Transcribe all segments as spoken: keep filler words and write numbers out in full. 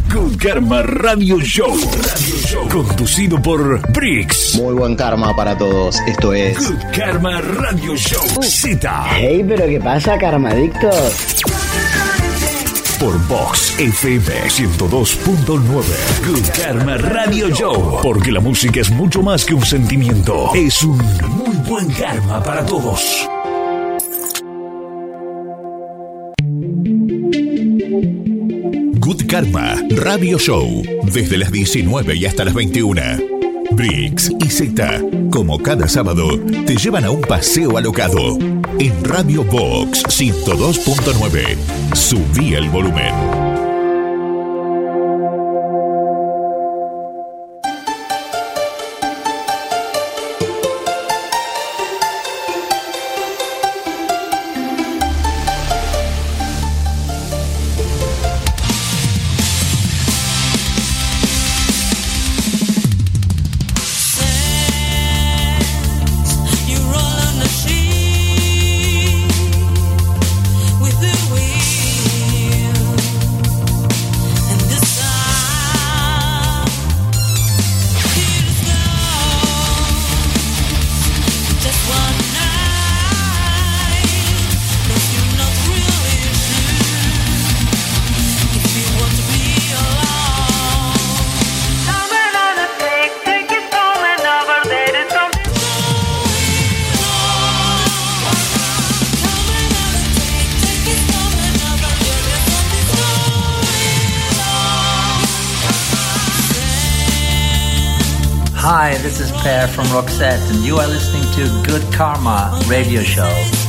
Good Karma Radio Show. Radio Show. Conducido por Brix. Muy buen karma para todos. Esto es Good Karma Radio Show. Z. Hey, pero ¿qué pasa, karmadictos? Por Vox F M ciento dos punto nueve. Good Karma Radio Show. Porque la música es mucho más que un sentimiento. Es un muy buen karma para todos. Good Karma Radio Show. Desde las diecinueve y hasta las veintiuna. Brix y Z, como cada sábado, te llevan a un paseo alocado. En Radio Vox ciento dos punto nueve. Subí el volumen. Hi, this is Per from Roxette, and you are listening to Good Karma Radio Show.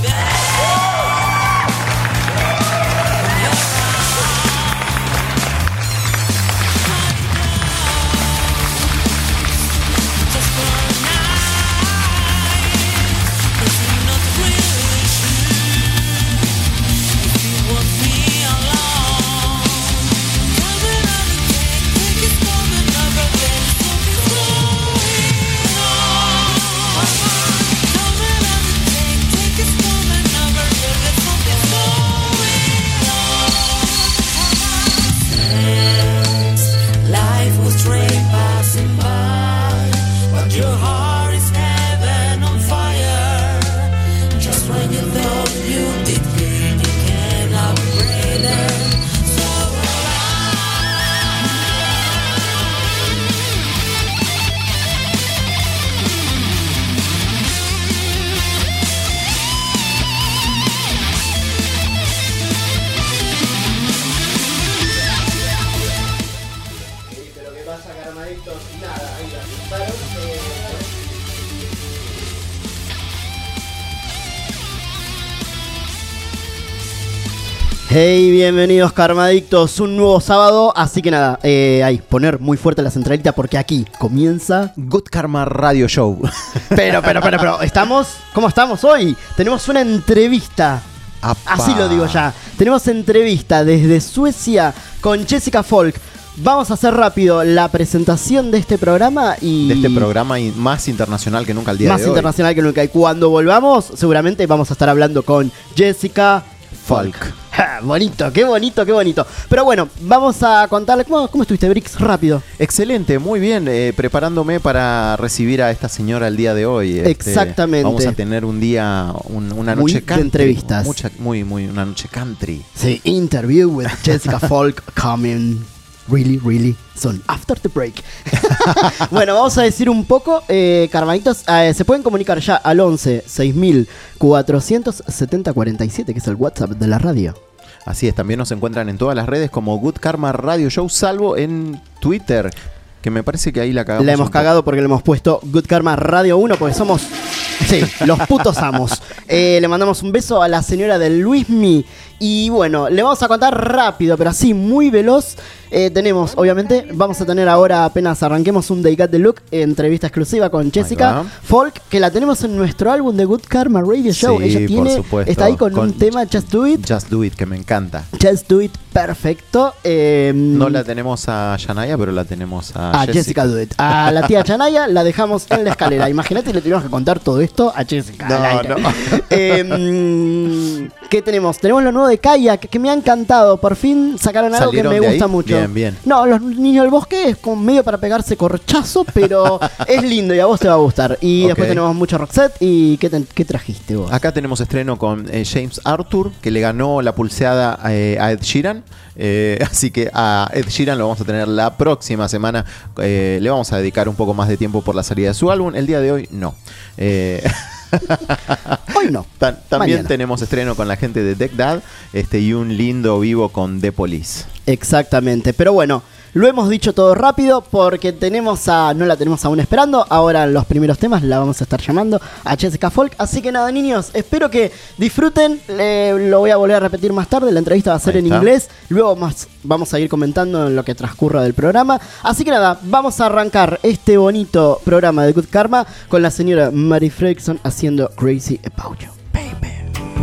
Hey, bienvenidos karmadictos, un nuevo sábado, así que nada, eh, ahí, poner muy fuerte la centralita porque aquí comienza Good Karma Radio Show. Pero, pero, pero, pero, estamos, ¿cómo estamos hoy? Tenemos una entrevista, Apá. Así lo digo ya, tenemos entrevista desde Suecia con Jessica Folk. Vamos a hacer rápido la presentación de este programa y... De este programa más internacional que nunca al día de hoy. Más internacional que nunca, y cuando volvamos seguramente vamos a estar hablando con Jessica Folk. Ja, bonito, qué bonito, qué bonito. Pero bueno, vamos a contarle. ¿Cómo, cómo estuviste, Brix? Rápido. Excelente, muy bien. Eh, preparándome para recibir a esta señora el día de hoy. Este, Exactamente. Vamos a tener un día, un, una muy noche country. De entrevistas. Mucha, muy, muy, una noche country. Sí, interview with Jessica Folk coming really, really soon. After the break. Bueno, vamos a decir un poco, eh, karmaditos, eh, se pueden comunicar ya al once seis mil cuatrocientos setenta cuarenta y siete, que es el WhatsApp de la radio. Así es, también nos encuentran en todas las redes como Good Karma Radio Show, salvo en Twitter, que me parece que ahí la cagamos. La hemos cagado porque le hemos puesto Good Karma Radio uno, porque somos, sí, los putos amos. Eh, le mandamos un beso a la señora de Luismi. Y bueno, le vamos a contar rápido, pero así muy veloz. Eh, tenemos, obviamente, vamos a tener ahora, apenas arranquemos, un They Got The Look, entrevista exclusiva con Jessica Folk, que la tenemos en nuestro álbum de Good Karma Radio Show. Sí, ella tiene, por supuesto. Está ahí con, con un tema, Just Do It. Just Do It, que me encanta. Just Do It perfecto. Eh, No la tenemos a Yanaya, pero la tenemos a, a Jessica. Jessica Duet. A la tía Chanaya la dejamos en la escalera. Imagínate, le tuvimos que contar todo esto a Jessica. No, no. Eh, ¿Qué tenemos? Tenemos lo nuevo de Kaya, que, que me ha encantado. Por fin sacaron algo que me de gusta ahí? mucho. Bien, bien. No, Los Niños del Bosque es como medio para pegarse corchazo, pero es lindo y a vos te va a gustar. Y Ok. después tenemos mucho Roxette. ¿Y qué, te- qué trajiste vos? Acá tenemos estreno con eh, James Arthur, que le ganó la pulseada eh, a Ed Sheeran. Eh, así que a Ed Sheeran lo vamos a tener la próxima semana. Eh, le vamos a dedicar un poco más de tiempo por la salida de su álbum. El día de hoy no. Eh, Hoy no. ta- también Mañana. tenemos estreno con la gente de Deck Dad, este, y un lindo vivo con The Police. Exactamente, pero bueno, lo hemos dicho todo rápido porque tenemos a, no la tenemos aún esperando, ahora los primeros temas la vamos a estar llamando a Jessica Folk, así que nada niños, espero que disfruten, eh, lo voy a volver a repetir más tarde, la entrevista va a ser Ahí en está. inglés, luego más vamos a ir comentando en lo que transcurra del programa, así que nada, vamos a arrancar este bonito programa de Good Karma con la señora Mary Fredrickson haciendo Crazy About You, baby.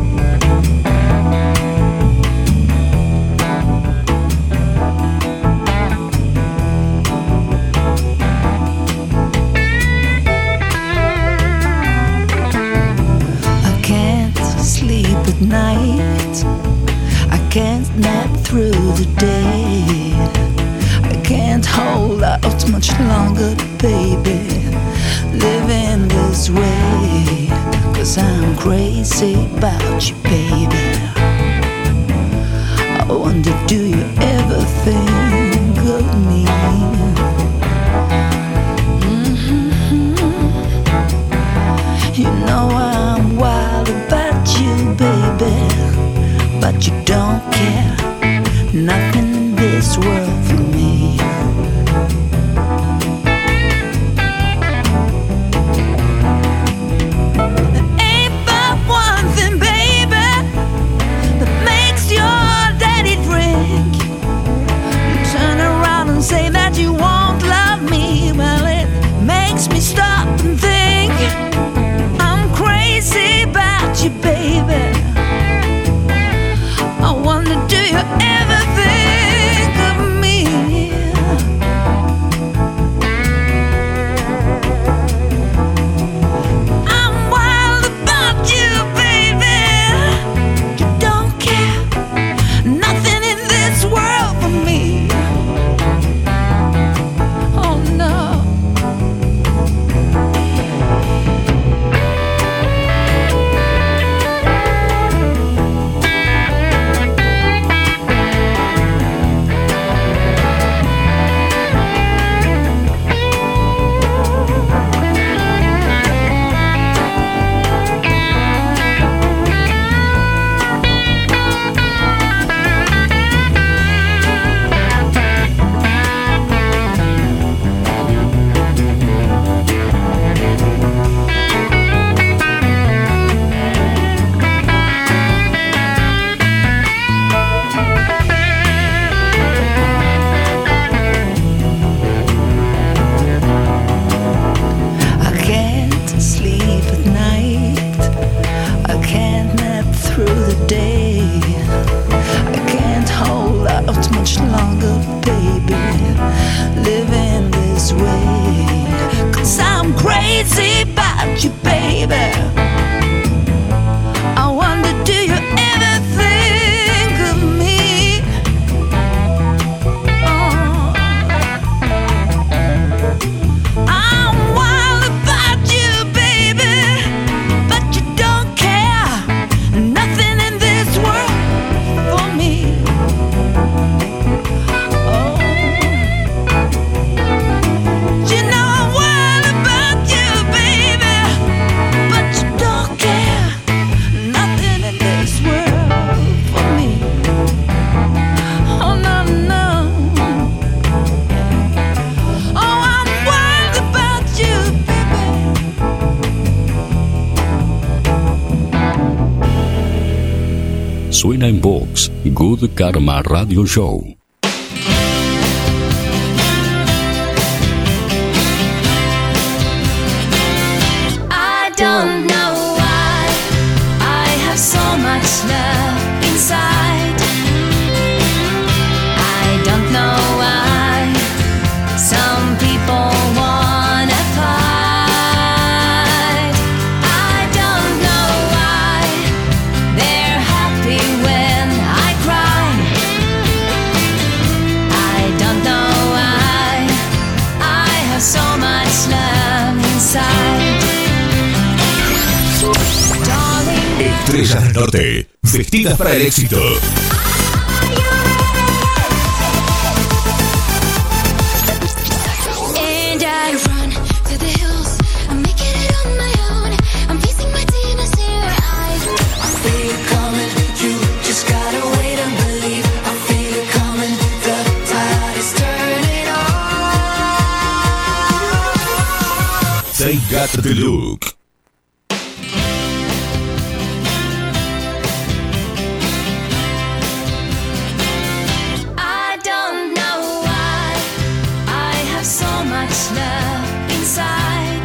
I can't sleep at night. I can't nap through the day. I can't hold out much longer, baby. Living this way. Cause I'm crazy about you, baby. I wonder, do you ever think of me? You know I'm wild about you, baby, but you don't care. Nothing in this world for me. Ain't but one thing, baby, that makes your daddy drink. You turn around and say that you won't love me. Well, it makes me stop and think. I'm crazy about you, baby. I wonder, do you ever think of me? I'm wild about you, baby. You don't care. Nothing in this world for me. Oh no. I can't sleep at night. I can't nap through the day. I can't hold out much longer, baby. Living this way. Cause I'm crazy about you, baby. I wonder, do you ever think of me? Oh. I'm wild about you, baby, but you don't care. Nothing in this world for me. Oh, you know I'm wild about you, baby, but you don't care. Nothing in this world for me. Oh no, no. Oh, I'm wild about you, baby. Suena en Vox, Good Karma Radio Show. I don't know why I have so much love inside. estrellas del norte, vestidas para el éxito. And I run to the hills. I'm making it on my own. I'm facing my demons here. I feel it coming. You just gotta wait and believe. I feel it coming. The tide is turning on. They got the look. I don't know why I have so much love inside.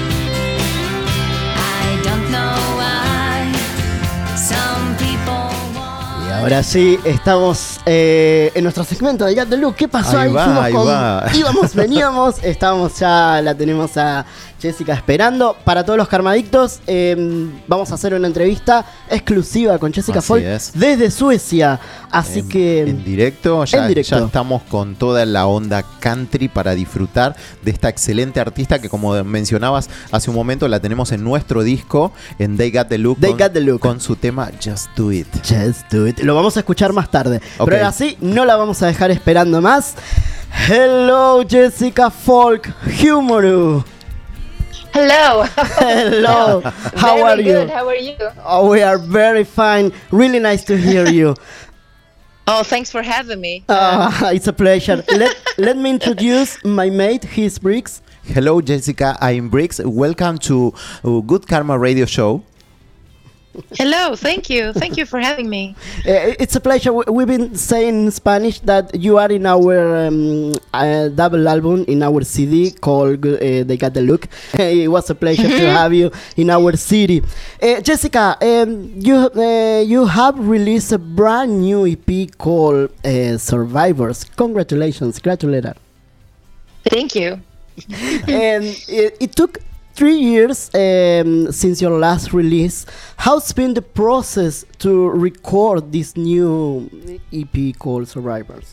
I don't know why some people want. Y ahora sí, estamos eh, en nuestro segmento de Got the Look. ¿Qué pasó Ahí ahí? va, Fuimos ahí con- va. Íbamos, veníamos, estábamos ya, la tenemos a Jessica esperando. Para todos los karmadictos, eh, vamos a hacer una entrevista exclusiva con Jessica Así Folk es. desde Suecia. Así En- que... en directo ya, en directo. ya estamos con toda la onda country para disfrutar de esta excelente artista que, como mencionabas hace un momento, la tenemos en nuestro disco en They Got the Look, They con, Got the Look. con su tema Just Do It. Just do it. Lo vamos a escuchar más tarde. Ok. Pero ahora sí, no la vamos a dejar esperando más. Hello, Jessica Folk, Humoru. Hello. Hello. How Very are you? good. How are you? Oh, we are very fine. Really nice to hear you. Oh, thanks for having me. Uh, it's a pleasure. Let, let me introduce my mate. He's Briggs. Hello, Jessica. I'm Briggs. Welcome to uh, Good Karma Radio Show. Hello. Thank you. Thank you for having me. Uh, it's a pleasure. We- We've been saying in Spanish that you are in our um, uh, double album, in our C D called uh, They Got the Look. It was a pleasure to have you in our city. Uh, Jessica, um, you uh, you have released a brand new E P called uh, Survivors. Congratulations, gratulator. Thank you. And it, it took three years um, since your last release. How's been the process to record this new E P called Survivors?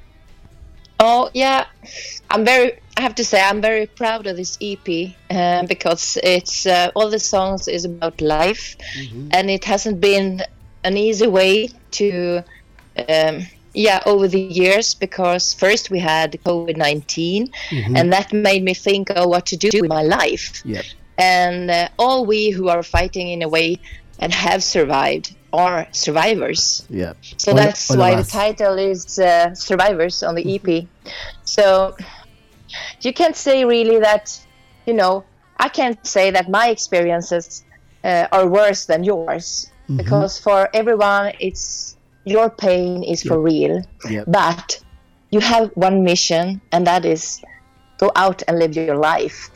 Oh, yeah. I'm very. I have to say, I'm very proud of this E P um, because it's uh, all the songs is about life, and it hasn't been an easy way to. Um, yeah, over the years, because first we had COVID nineteen, and that made me think of what to do with my life. Yep. And uh, all we who are fighting in a way and have survived are survivors. Yeah. So All- that's all of why the us. title is uh, Survivors on the E P. So you can't say really that, you know, I can't say that my experiences uh, are worse than yours, because for everyone, it's your pain is for real. Yep. But you have one mission, and that is go out and live your life.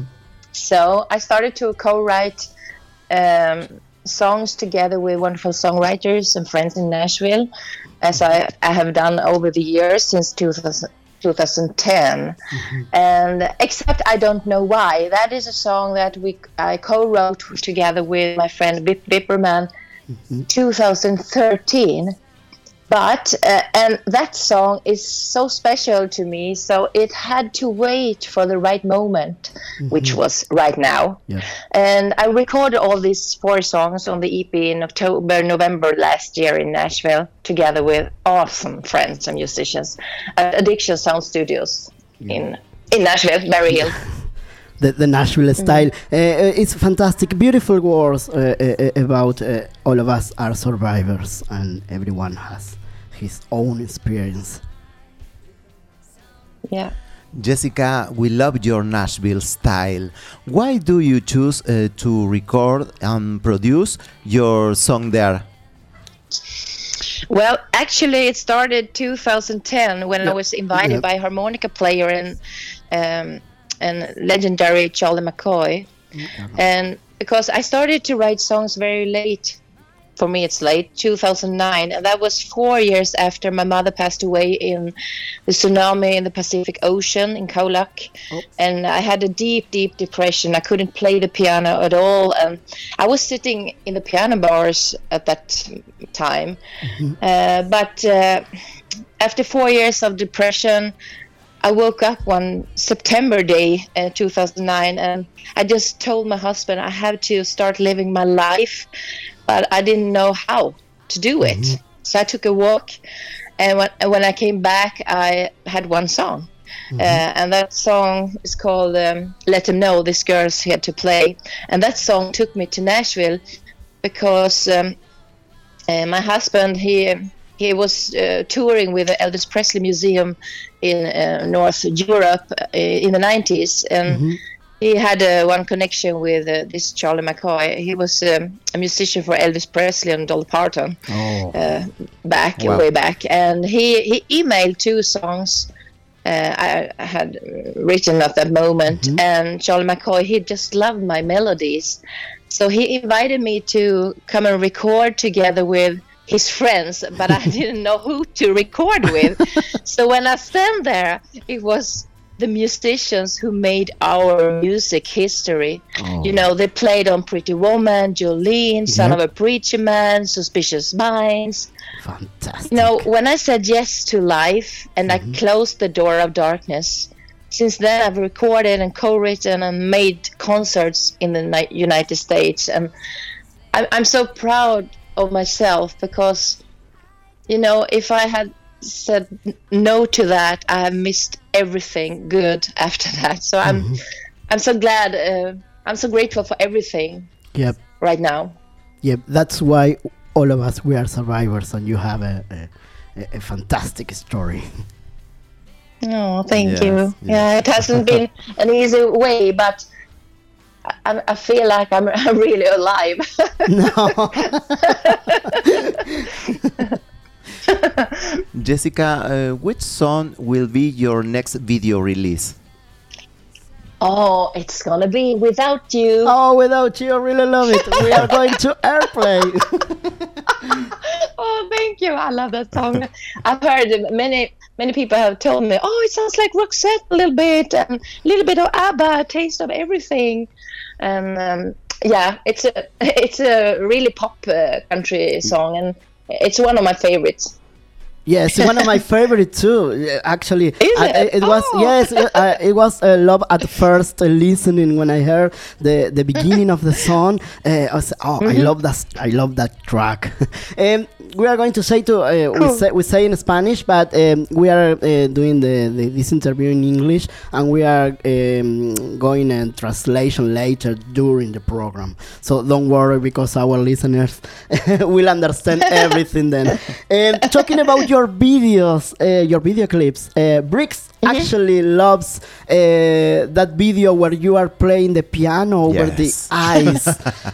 So I started to co-write um, songs together with wonderful songwriters and friends in Nashville, as I, I have done over the years since two thousand, twenty ten. And except I Don't Know Why, that is a song that we I co-wrote together with my friend Bip Bipperman two thousand thirteen. But uh, and that song is so special to me, so it had to wait for the right moment, which was right now. Yeah. And I recorded all these four songs on the E P in October, November last year in Nashville, together with awesome friends and musicians at Addiction Sound Studios in in Nashville, Berry Hill. The, the Nashville style. Uh, uh, it's fantastic, beautiful words uh, uh, uh, about uh, all of us are survivors, and everyone has his own experience. Yeah. Jessica, we love your Nashville style. Why do you choose uh, to record and produce your song there? Well, actually, it started two thousand ten when I was invited Yeah. by harmonica player and um, and legendary Charlie McCoy, and because I started to write songs very late. For me, it's late, two thousand nine, and that was four years after my mother passed away in the tsunami in the Pacific Ocean in Colac. And I had a deep, deep depression. I couldn't play the piano at all, and I was sitting in the piano bars at that time. Uh, but uh, after four years of depression, I woke up one September day, uh, two thousand nine, and I just told my husband I have to start living my life but I didn't know how to do it. Mm-hmm. So I took a walk, and when, and when I came back, I had one song. Mm-hmm. Uh, and that song is called um, Let Them Know This Girl's Here to Play. And that song took me to Nashville because um, uh, my husband, he he was uh, touring with the Elvis Presley Museum in uh, North Europe uh, in the nineties. And Mm-hmm. he had uh, one connection with uh, this Charlie McCoy. He was um, a musician for Elvis Presley and Dolly Parton Oh. uh, back, Wow. way back. And he, he emailed two songs uh, I, I had written at that moment. Mm-hmm. And Charlie McCoy, he just loved my melodies. So he invited me to come and record together with his friends, but I didn't know who to record with. So when I stand there, it was the musicians who made our music history. Oh. You know, they played on Pretty Woman, Jolene, Son Yep. of a Preacher Man, Suspicious Minds. Fantastic. You know, when I said yes to life and I closed the door of darkness, since then I've recorded and co-written and made concerts in the Ni- United States. And I'm, I'm so proud of myself because, you know, if I had said no to that, I have missed everything good after that. So I'm I'm so glad, uh, I'm so grateful for everything Yep. right now. Yep. That's why all of us, we are survivors, and you have a, a, a fantastic story. Oh, thank Yes, you. yes. Yeah, it hasn't been an easy way, but I, I feel like I'm, I'm really alive. No. Jessica, uh, which song will be your next video release? Oh, it's gonna be Without You. Oh, Without You, I really love it. We are going to Airplane. Oh, thank you. I love that song. I've heard many many people have told me, oh, it sounds like Roxette a little bit, and a little bit of ABBA, a taste of everything. And um, yeah, it's a it's a really pop uh, country song, and it's one of my favorites. Yes, one of my favorite too. uh, Actually, Is I- it? I- it was Oh. yes, uh, uh, it was uh, love at first uh, listening when I heard the the beginning of the song. Uh, I was, oh, I love that. I love that track. um, we are going to say to uh, we Cool. say we say in Spanish, but um, we are uh, doing the, the this interview in English, and we are um, going in translation later during the program. So don't worry, because our listeners will understand everything then. Um, talking about your videos, uh, your video clips, uh, Bricks actually loves uh, that video where you are playing the piano over the Yes. ice.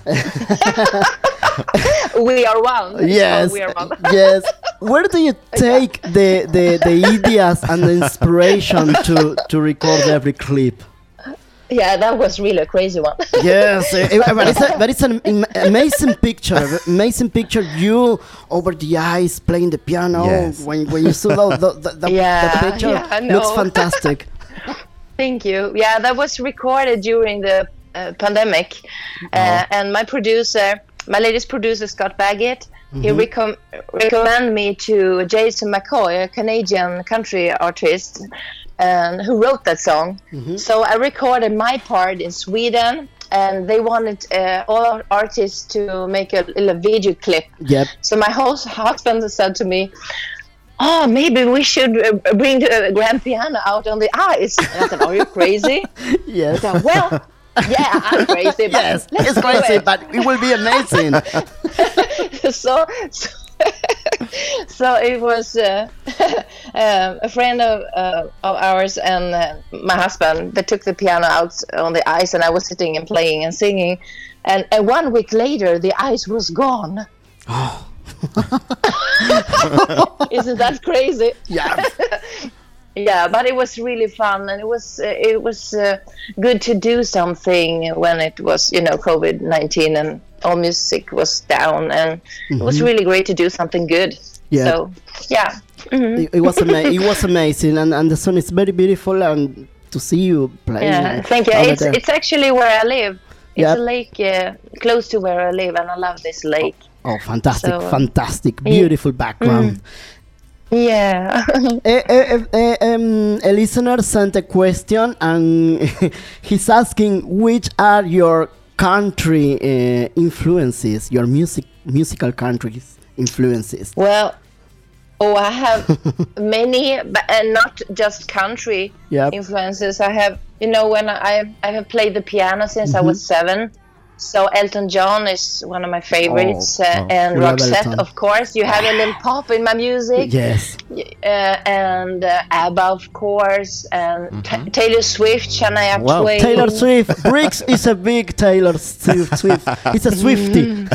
We are one. It's Yes, called We Are One. yes. Where do you take the, the, the ideas and the inspiration to, to record every clip? Yeah, that was really a crazy one. Yes, uh, uh, but it's, a, but it's an im- amazing picture. Amazing picture. You over the ice playing the piano. Yes. When when you saw the, the, the, Yeah, the picture, yeah, I looks know. fantastic. Thank you. Yeah, that was recorded during the uh, pandemic. Uh, and my producer, my latest producer, Scott Baggett, he recom- recommended me to Jason McCoy, a Canadian country artist, and who wrote that song. So I recorded my part in Sweden, and they wanted uh, all artists to make a little video clip. Yep. So my host husband said to me, oh, maybe we should uh, bring the grand piano out on the ice. And I said, are you crazy? Yes. I said, well, yeah, I'm crazy. But Yes, let's it's do crazy, it. but it will be amazing. so, so, so it was uh, um, a friend of, uh, of ours and uh, my husband that took the piano out on the ice, and I was sitting and playing and singing. And, and one week later, the ice was gone. Isn't that crazy? Yeah. Yeah, but it was really fun, and it was uh, it was uh, good to do something when it was, you know, COVID nineteen and all music was down, and it was really great to do something good. Yeah. So yeah. Mhm. It, it was ama- it was amazing, and, and the song is very beautiful, and to see you playing. Yeah, uh, thank you. over It's there. it's actually where I live. It's Yep. a lake uh, close to where I live, and I love this lake. Oh, fantastic, So, uh, fantastic, beautiful background. Yeah. Eh, eh, eh, eh, um, a listener sent a question, and he's asking which are your country uh, influences, your music musical countries influences? Well, oh, I have many, but and not just country Yep. influences. I have, you know, when I I have played the piano since I was seven. So Elton John is one of my favorites, Oh, uh, oh. and We love Roxette, Elton. of course. You have a little pop in my music. Yes. Uh, and uh, ABBA, of course, and Ta Taylor Swift, Shania Wow. Twain. Taylor Swift. Briggs is a big Taylor Swift. Swift. He's a Swiftie.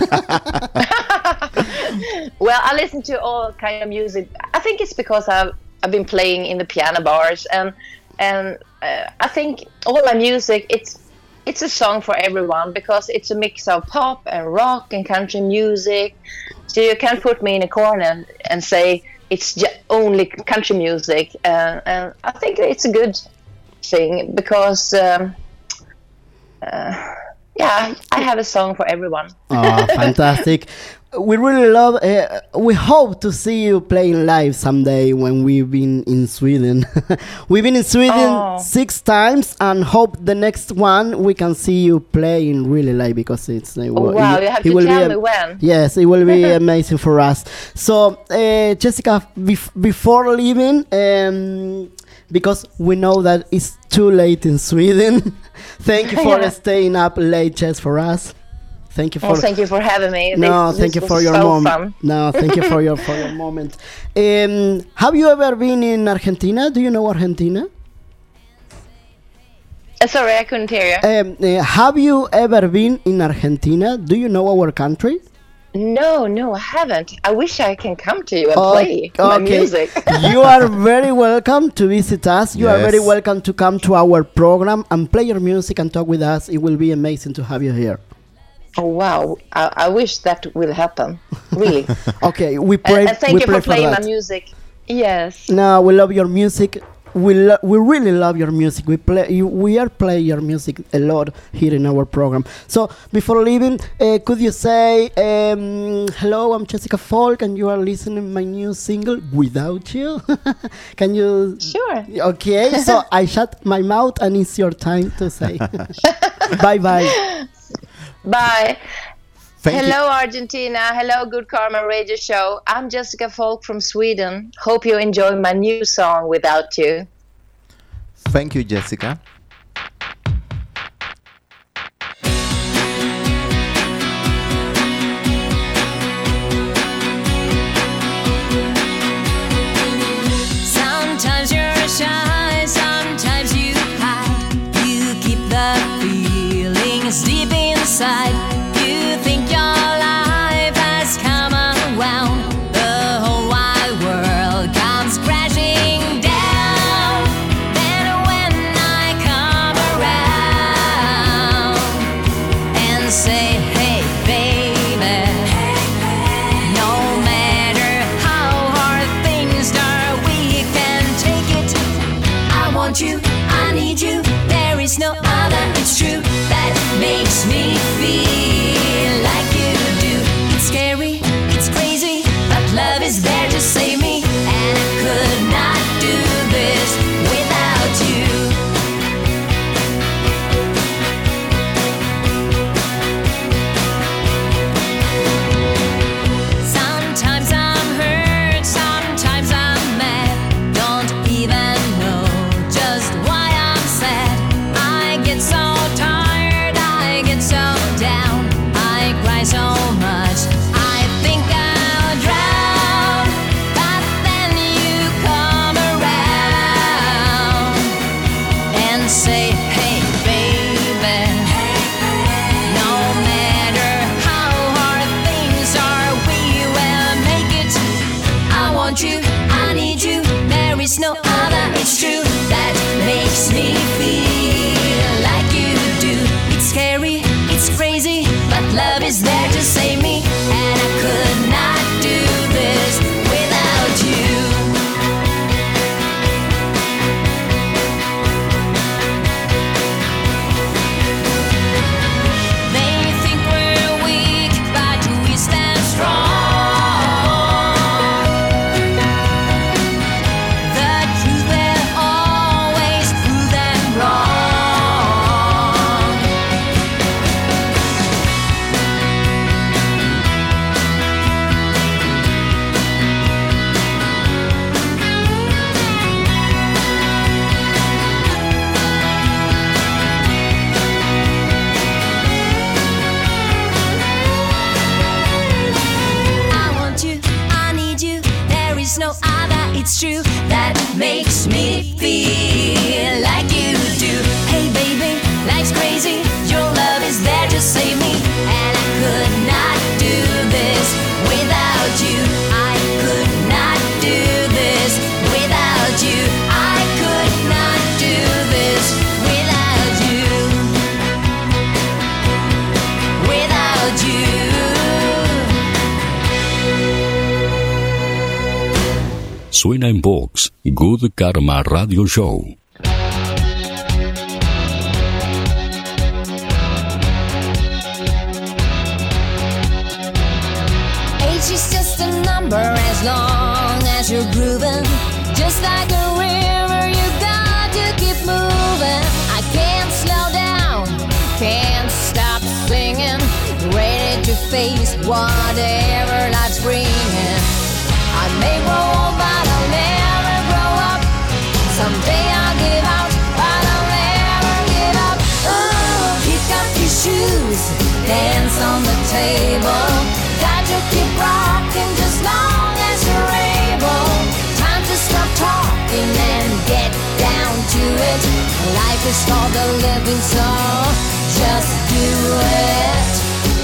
Well, I listen to all kind of music. I think it's because I've I've been playing in the piano bars, and and uh, I think all my music it's it's a song for everyone because it's a mix of pop and rock and country music. So you can't put me in a corner and say it's ju- only country music. Uh, and I think it's a good thing because um, uh, yeah, I have a song for everyone. Oh, fantastic. We really love, uh, we hope to see you playing live someday when we've been in Sweden. We've been in Sweden Oh. six times and hope the next one we can see you playing really live because it's... Uh, Oh, wow, you have to will tell be me when. Yes, it will be amazing for us. So, uh, Jessica, bef- before leaving, um, because we know that it's too late in Sweden, thank you for Yeah. staying up late just for us. Thank you for Well, thank you for having me. no, This- thank this you for was your so moment. fun. No, thank you for your for your moment. Um, have you ever been in Argentina? Do you know Argentina? Uh, sorry, I couldn't hear you. Um, uh, have you ever been in Argentina? Do you know our country? No, no, I haven't. I wish I can come to you and Oh, play my okay. music. You are very welcome to visit us. You are Yes. very welcome to come to our program and play your music and talk with us. It will be amazing to have you here. Oh wow, I, I wish that will happen. Really. Okay, we and, pray. and thank we you pray for playing that. my music. Yes. No, we love your music. We lo- we really love your music. We play. You, we are playing your music a lot here in our program. So before leaving, uh, could you say um, hello? I'm Jessica Falk, and you are listening my new single "Without You." Can you? Sure. Okay. So I shut my mouth, and it's your time to say bye bye. Bye. Thank Hello, Argentina. Hello, Good Karma Radio Show. I'm Jessica Falk from Sweden. Hope you enjoy my new song, Without You. you. Thank you, Jessica. Sometimes you're shy, sometimes you hide. You keep the feelings deep inside. You think your life has come around. The whole wide world comes crashing down. Then when I come around and say, hey baby, no matter how hard things are, we can take it. I want you, I need you. There is no other, it's true, that makes me feel like you do. It's scary, it's crazy, but love is there to save me. And I could not do this without you. Sometimes I'm hurt, sometimes I'm mad. Don't even know just why I'm sad. I get so tired, I get so down. I cry so much, I think I'll drown. But then you come around and say, hey baby, no matter how hard things are, we will make it. I want you, I need you. There is no other, it's true, that makes me feel like you do. It's scary, it's crazy, but love is there to save me. And I could not do this without you. They think we're weak, but we stand strong. The truth will always prove them wrong. me feel like you do. Hey baby, life's crazy. Your love is there to save me, and I could not do this without you. I could not do this without you. I could not do this without you. Without you. Suena en Vox, Good Karma Radio Show. Age is just a number as long as you're grooving. Just like a river, you got to keep moving. I can't slow down, can't stop singing. Ready to face whatever life's bringing. I may grow old, but I'll never grow up. Someday I'll give out, but I'll never give up. Oh, pick up your shoes, dance on the table. Got to keep rocking just long as you're able. Time to stop talking and get down to it. Life is called a living soul. Just do it.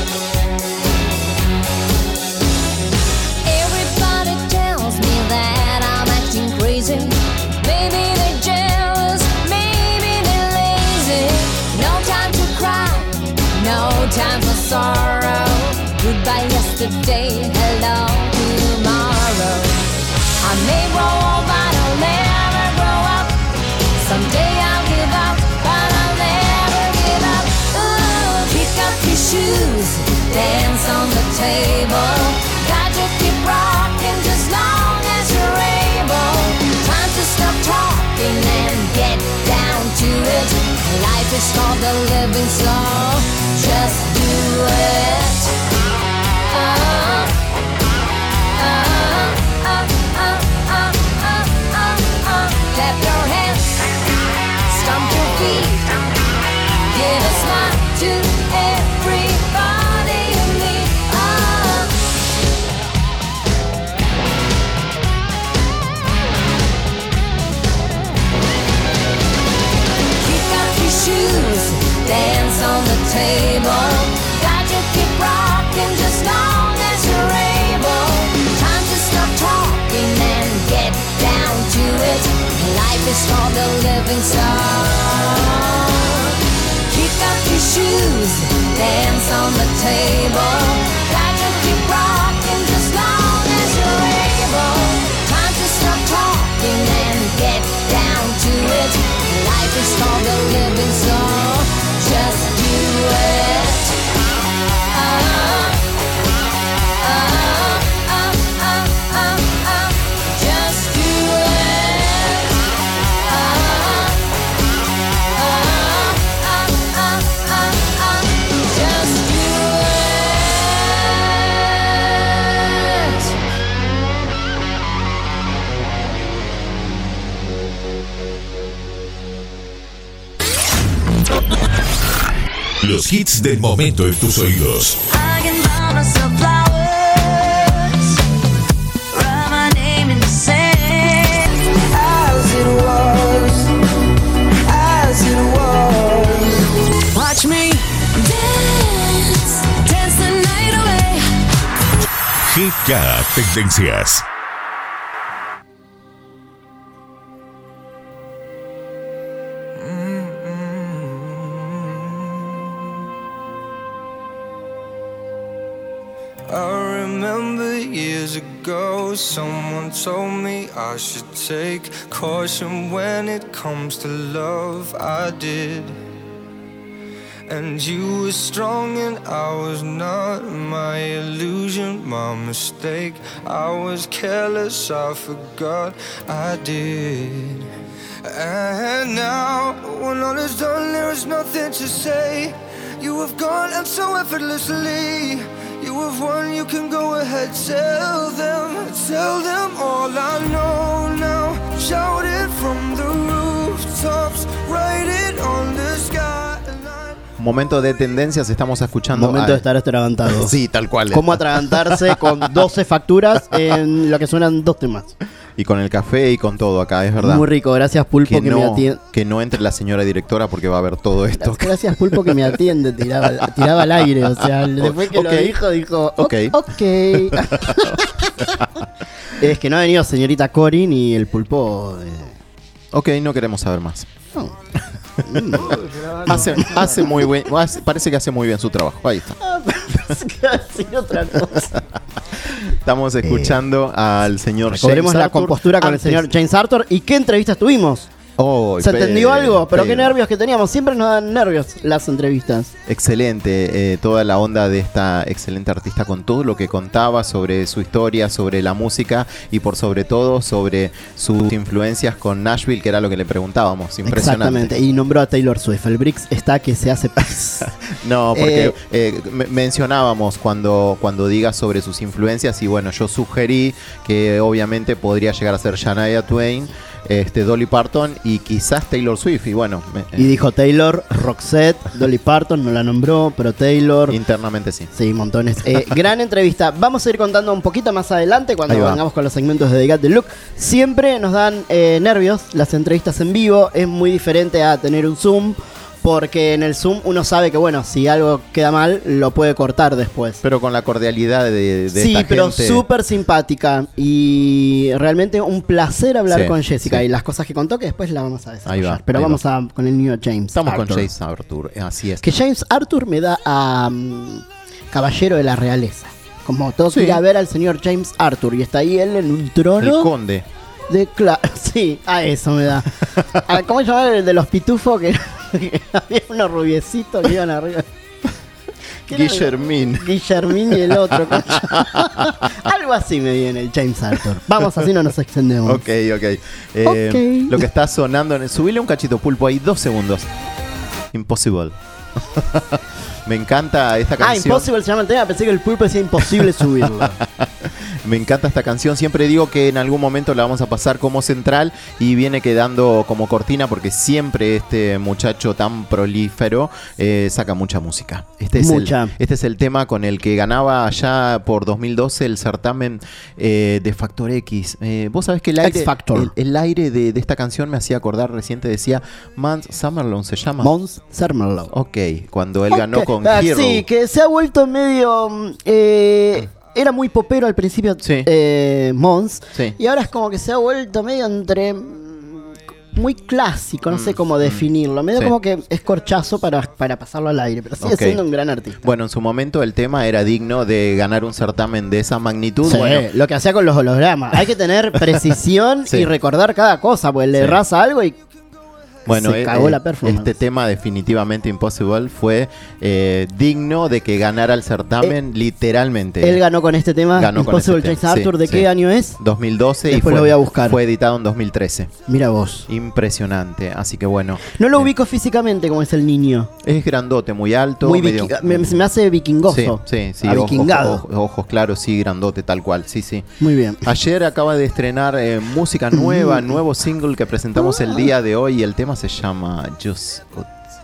Everybody tells me that I'm acting crazy. Maybe they're jealous, maybe they're lazy. No time to cry, no time for sorrow. Goodbye yesterday, hello tomorrow. I may grow old, but I'll never grow up. Someday I'll give up, but I'll never give up. Ooh, pick up your shoes, dance on the table. Got to keep rocking just long as you're able. Time to stop talking and get down to it. Life is called a living soul. Just do it. Uh, uh, uh, uh, uh, uh, uh, uh. Clap your hands, stomp your feet. Give a smile to everybody you meet. Uh. Kick up your shoes, dance on the table. Got to keep rocking just long as you're able. Time to stop talking and get down to it. Life is called a living song. Kick up your shoes, dance on the table. Got to keep rocking just long as you're able. Time to stop talking and get down to it. Life is called a living song. Just do it. Uh, uh, uh, uh, uh, uh. Just do it. Uh, uh, uh, uh, uh, uh. Just do it. Los hits del momento en tus oídos. I can buy myself flowers, write my name in the sand. As it was, as it was. Watch me dance, dance the night away. G K Tendencias. I remember years ago, someone told me I should take caution when it comes to love. I did. And you were strong and I was not. My illusion, my mistake. I was careless, I forgot I did. And now, when all is done, there is nothing to say. You have gone and so effortlessly. You have won, you can go ahead, tell them, tell them all I know now. Shout it from the rooftops, write it on the skyline. momento de tendencias estamos escuchando. Momento a- de estar atragantado. Sí, tal cual. Cómo atragantarse con doce facturas en lo que suenan dos temas. Y con el café y con todo acá, es verdad. Muy rico, gracias Pulpo que, que, me no, atiende. que no entre la señora directora porque va a ver todo esto. Gracias Pulpo que me atiende, tiraba, tiraba al aire, o sea, después que Ok. lo dijo, dijo, Ok. ok. okay. Es que no ha venido señorita Cori ni el Pulpo. eh, Ok, no queremos saber más. no. Hace, hace muy buen, hace- parece que hace muy bien su trabajo. Ahí está. Pensé que iba a decir otra cosa. Estamos escuchando al señor Recobremos James la Arthur. compostura con Antes- el señor James Arthur. ¿Y qué entrevistas tuvimos? Oh, ¿Se pe- entendió algo? Pero qué pero- nervios que teníamos. Siempre nos dan nervios las entrevistas. Excelente, eh, toda la onda de esta excelente artista con todo lo que contaba sobre su historia, sobre la música y por sobre todo sobre sus influencias con Nashville, que era lo que le preguntábamos. Impresionante. Exactamente. Y nombró a Taylor Swift. El Brix está que se hace pis. No, porque Eh, eh, me- mencionábamos cuando, cuando diga sobre sus influencias y bueno, yo sugerí que obviamente podría llegar a ser Shania Twain, este, Dolly Parton y quizás Taylor Swift. Y bueno, me- Y dijo Taylor, Roxette, Dolly Parton, no la nombró, pero Taylor. internamente sí. Sí, montones. Eh, gran entrevista. Vamos a ir contando un poquito más adelante cuando Ahí va. vengamos con los segmentos de The Got The Look. Siempre nos dan eh, nervios las entrevistas en vivo. Es muy diferente a tener un Zoom. Porque en el Zoom uno sabe que, bueno, si algo queda mal, lo puede cortar después. Pero con la cordialidad de, de Sí, esta pero gente. súper simpática. Y realmente un placer hablar Sí, con Jessica. sí. Y las cosas que contó que después la vamos a desarrollar. Ahí va, pero ahí vamos a con el niño James. Estamos con Arthur. James Arthur, eh, así es. Que James Arthur me da a mm, Caballero de la Realeza. Como tengo que Sí. ir a ver al señor James Arthur. Y está ahí él en un El trono conde. de cla- Sí, a eso me da. A- ¿Cómo se llama el de los pitufos? Que, que había unos rubiecitos que iban arriba. ¿Qué era el- Guillermín. Guillermín y el otro. Algo así me viene el James Arthur. Vamos, así no nos extendemos. Ok, ok. Eh, Ok. Lo que está sonando en el... Subile un cachito, Pulpo, ahí dos segundos. Impossible. Me encanta esta Ah, canción. Impossible se llama el tema. Pensé que el Pulpo decía imposible subirlo. Me encanta esta canción. Siempre digo que en algún momento la vamos a pasar como central y viene quedando como cortina porque siempre este muchacho tan prolífero eh, saca mucha música. Este es, Mucha. El, este es el tema con el que ganaba allá por dos mil doce el certamen eh, de Factor X. Eh, Vos sabés que el aire, X Factor. el, el aire de, de esta canción me hacía acordar, reciente decía, Mans Summerlone se llama. Mons Sermerlo. Ok, cuando él ganó Ok. con Ah, Hero. sí, que se ha vuelto medio... mm, eh, era muy popero al principio, Sí. eh, Mons. Sí. Y ahora es como que se ha vuelto medio entre... mm, muy clásico, no sé cómo definirlo. Medio sí. como que es corchazo para, para pasarlo al aire. Pero sigue Ok. siendo un gran artista. Bueno, en su momento el tema era digno de ganar un certamen de esa magnitud. Sí, Bueno, lo que hacía con los hologramas. Hay que tener precisión Sí. y recordar cada cosa, porque le Sí. erras algo y Bueno, se eh, cagó eh, la performance. este tema definitivamente Impossible fue eh, digno de que ganara el certamen literalmente. él ganó con este tema. Ganó con Impossible este James tema, Arthur. sí, ¿De sí. qué año es? dos mil doce y Después fue, lo voy a buscar. fue editado en dos mil trece. Mira vos. Impresionante, así que bueno. No lo eh, ubico físicamente como es el niño. Es grandote, muy alto. Muy medio- viking- me, se me hace vikingoso. Sí, sí, sí. A ojos, vikingado. ojos- ojos claros, sí, grandote, tal cual. Sí, sí. Muy bien. Ayer acaba de estrenar eh, música nueva, nuevo single que presentamos el día de hoy y el tema se llama Just Good.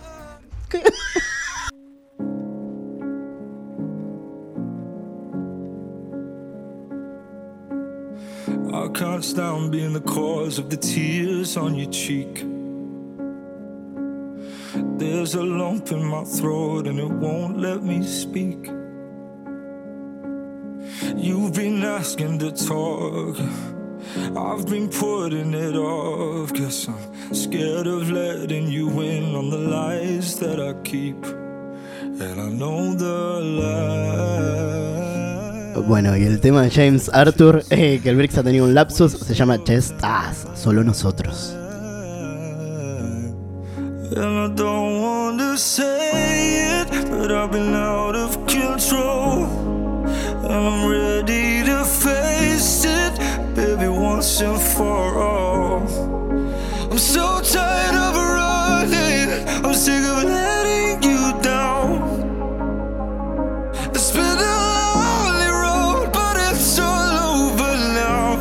I can't stand being the cause of the tears on your cheek. There's a lump in my throat and it won't let me speak. You've been asking to talk, I've been putting it off, 'cause I'm scared of letting you in on the lies that I keep. And I know the lies. Bueno, y el tema de James Arthur, eh, que el Brix ha tenido un lapsus, se llama Just Us, solo nosotros. And I don't want to say it, but I've been out of control. And I'm ready to face it, baby, once and for all. I'm so tired of running, I'm sick of letting you down. It's been a lonely road, but it's all over now.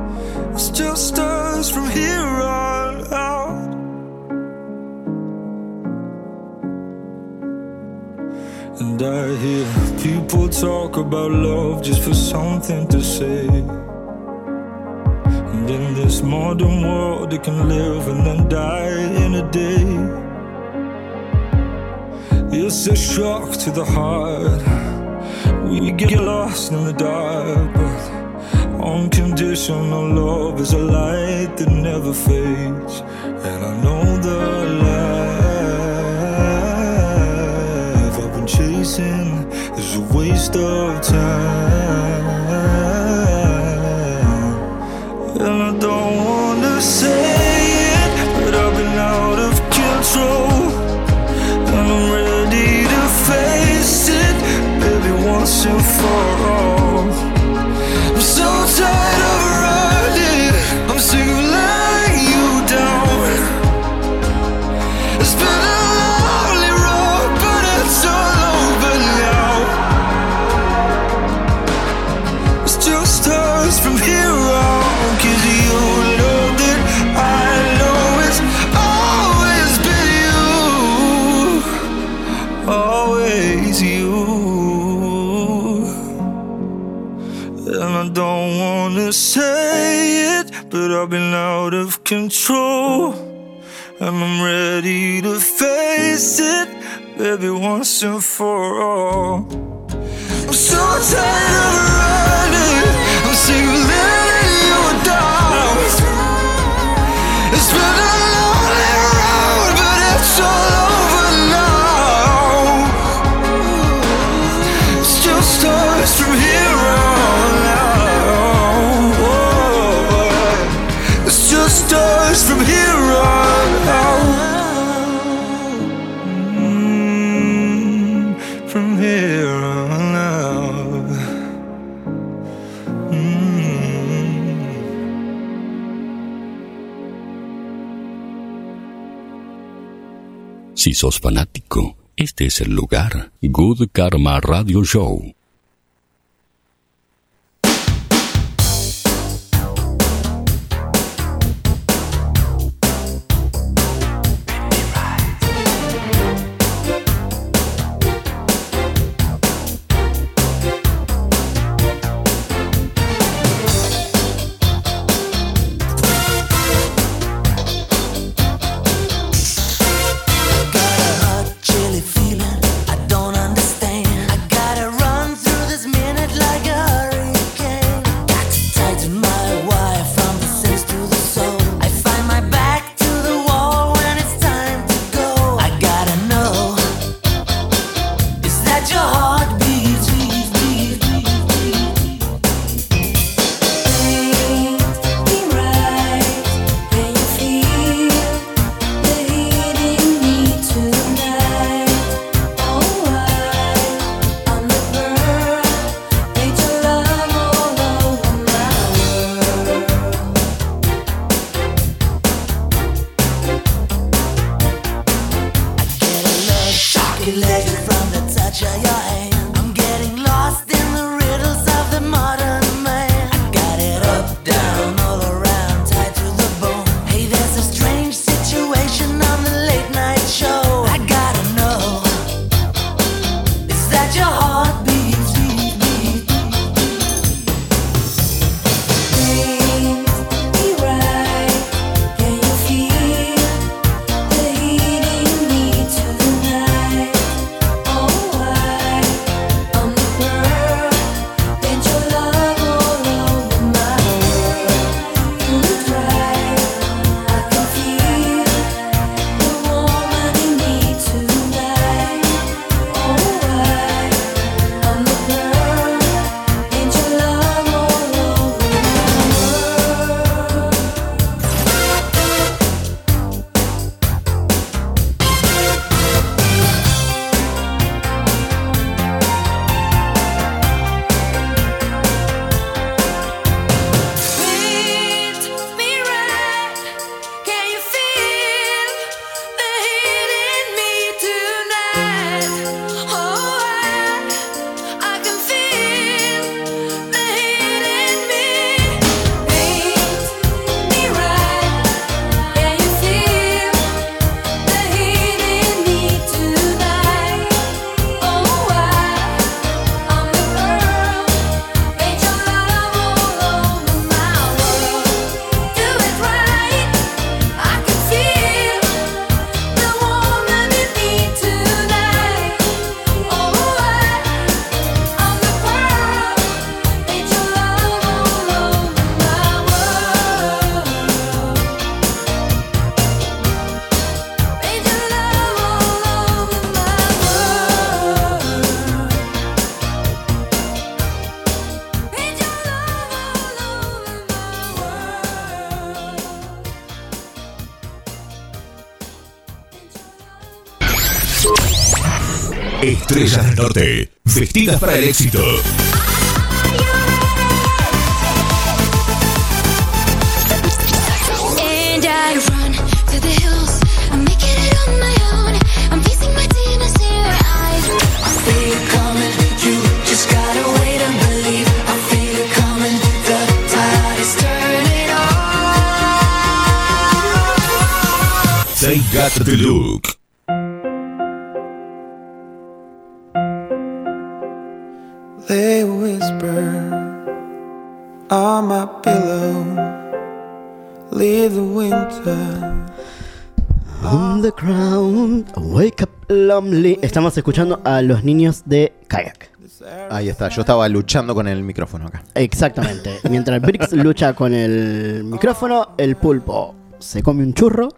It's just us from here on out. And I hear people talk about love just for something to say. And in this modern world, it can live and then die in a day. It's a shock to the heart. We get lost in the dark, but unconditional love is a light that never fades. And I know the life I've been chasing is a waste of time. And I don't wanna say it, but I've been out of control. And I'm ready to face it, baby, once and for all. I'm so tired of running, I'm sick of letting you down. It's been a lonely road, but it's all over now. It's just us from here on, 'cause you know that I know it's always been you, always you. And I don't wanna say it, but I've been out of control. And I'm ready to face it, baby, once and for all. I'm so tired of running, I'm sick of letting you down. It's been a lonely road, but it's all over now. It's just us from here on out. It's just us from here on out. Mm, from here on out. Mm. Si sos fanático, este es el lugar. Good Karma Radio Show. Chilly feeling I don't understand. I gotta run Estrellas del Norte, vestidas para el éxito. And I run to the hills. I'm making it on my own. I'm facing my demons here. I feel it coming. You just gotta wait and believe. I feel it coming. The tide is turning on. They got the look. They whisper on my pillow, leave the winter. On the ground, wake up lonely. Estamos escuchando a los niños de Kayak. Ahí está, yo estaba luchando con el micrófono acá. Exactamente. Mientras Brix lucha con el micrófono, el pulpo se come un churro.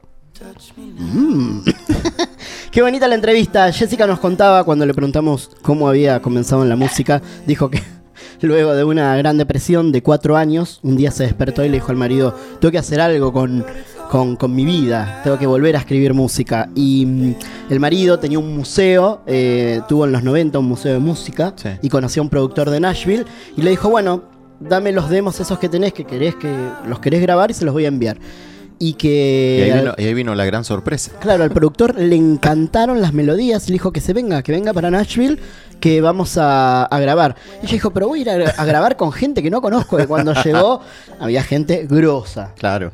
Mm. Qué bonita la entrevista. Jessica nos contaba cuando le preguntamos cómo había comenzado en la música. Dijo que luego de una gran depresión de cuatro años, un día se despertó y le dijo al marido: tengo que hacer algo con, con, con mi vida, tengo que volver a escribir música. Y mm, el marido tenía un museo, eh, tuvo en los noventa un museo de música, Sí. y conoció a un productor de Nashville y le dijo: bueno, dame los demos esos que tenés, que querés, que los querés grabar y se los voy a enviar. Y que... Y ahí vino, y ahí vino la gran sorpresa. Claro, al productor le encantaron las melodías y le dijo que se venga, que venga para Nashville, que vamos a, a grabar. Y ella dijo: pero voy a ir a, a grabar con gente que no conozco. Y cuando llegó, había gente grosa. Claro.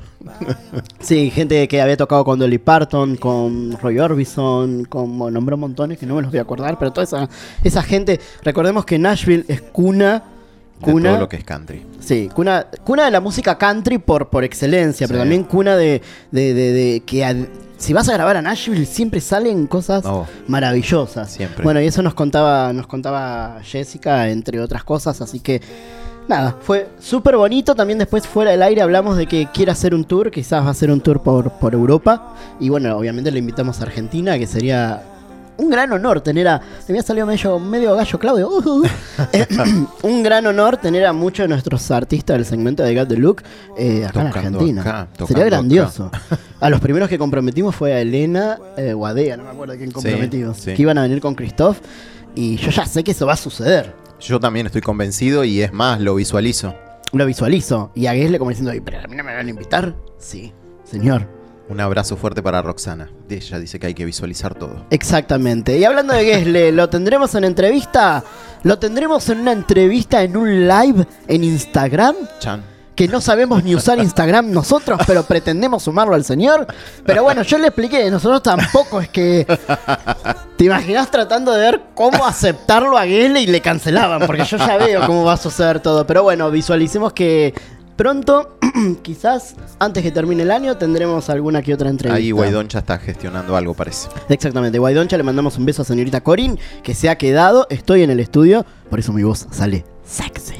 Sí, gente que había tocado con Dolly Parton, con Roy Orbison, como nombró montones que no me los voy a acordar, pero toda esa, esa gente. Recordemos que Nashville es cuna... De Cuna, todo lo que es country. sí, cuna, cuna de la música country por, por excelencia, pero Sí. también cuna de, de, de, de que ad- si vas a grabar a Nashville siempre salen cosas Oh. maravillosas. Siempre. Bueno, y eso nos contaba, nos contaba Jessica, entre otras cosas, así que nada, fue súper bonito. También después fuera del aire hablamos de que quiere hacer un tour, quizás va a hacer un tour por, por Europa. Y bueno, obviamente le invitamos a Argentina, que sería un gran honor tener a... Me había salido medio, medio gallo Claudio. Uh, uh. Eh, un gran honor tener a muchos de nuestros artistas del segmento de Got the Look eh, acá en Tocando Argentina. acá, tocando Sería grandioso. A los primeros que comprometimos fue a Elena eh, Guadea, no me acuerdo quién comprometimos. sí. Que iban a venir con Christoph. Y yo ya sé que eso va a suceder. Yo también estoy convencido y es más, lo visualizo. Lo visualizo. Y a Gesle como diciendo: ¿pero a mí no me van a invitar? Sí, señor. Un abrazo fuerte para Roxana. Ella dice que hay que visualizar todo. Exactamente. Y hablando de Gesle, ¿lo tendremos en entrevista? ¿Lo tendremos en una entrevista en un live en Instagram? Chan. Que no sabemos ni usar Instagram nosotros, pero pretendemos sumarlo al señor. Pero bueno, yo le expliqué, nosotros tampoco es que... ¿Te imaginas tratando de ver cómo aceptarlo a Gesle y le cancelaban? Porque yo ya veo cómo va a suceder todo. Pero bueno, visualicemos que pronto, quizás antes que termine el año, tendremos alguna que otra entrevista. Ahí Guaidoncha está gestionando algo, parece. Exactamente, Guaidoncha, le mandamos un beso a señorita Corín, que se ha quedado. Estoy en el estudio, por eso mi voz sale sexy.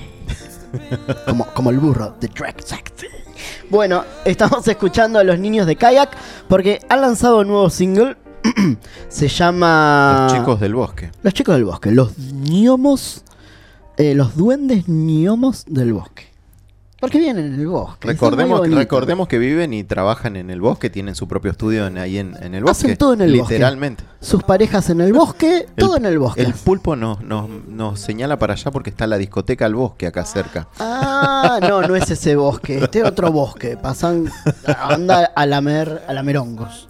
Como, como el burro de Trek Sexy. Bueno, estamos escuchando a los niños de Kayak porque han lanzado un nuevo single. Se llama... Los chicos del bosque. Los chicos del bosque. Los gnomos... Eh, los duendes gnomos del bosque. Porque viven en el bosque. Recordemos, Es muy bonito. recordemos que viven y trabajan en el bosque, tienen su propio estudio en, ahí en, en el bosque. Hacen todo en el literalmente. bosque. Sus parejas en el bosque, todo en el bosque. El pulpo nos, nos, nos señala para allá porque está la discoteca al bosque acá cerca. Ah, no, no es ese bosque, este otro bosque. Pasan, anda a lamer, a lamer hongos.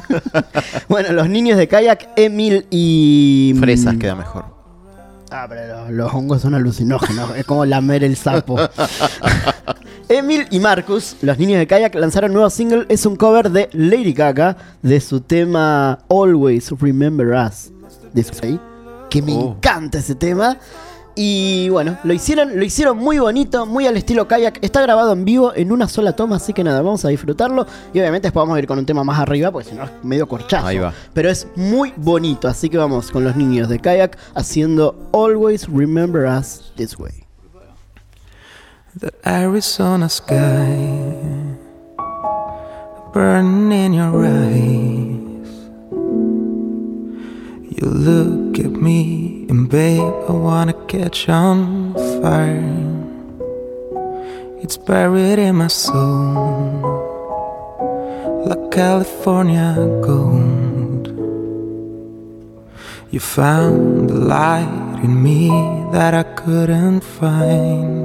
Bueno, los niños de Kayak, Emil y... Fresas queda mejor. Ah, pero los, los hongos son alucinógenos, es como lamer el sapo. Emil y Marcus, los niños de Kayak, lanzaron un nuevo single. Es un cover de Lady Gaga de su tema Always Remember Us. De su ahí, que me Oh. encanta ese tema. Y bueno, lo hicieron, lo hicieron muy bonito, muy al estilo Kayak. Está grabado en vivo en una sola toma, así que nada, vamos a disfrutarlo. Y obviamente después vamos a ir con un tema más arriba, porque si no es medio corchazo. Ahí va. Pero es muy bonito, así que vamos con los niños de Kayak haciendo Always Remember Us This Way. That Arizona sky burning in your eyes. You look at me and babe, I wanna catch on fire. It's buried in my soul like California gold. You found the light in me that I couldn't find.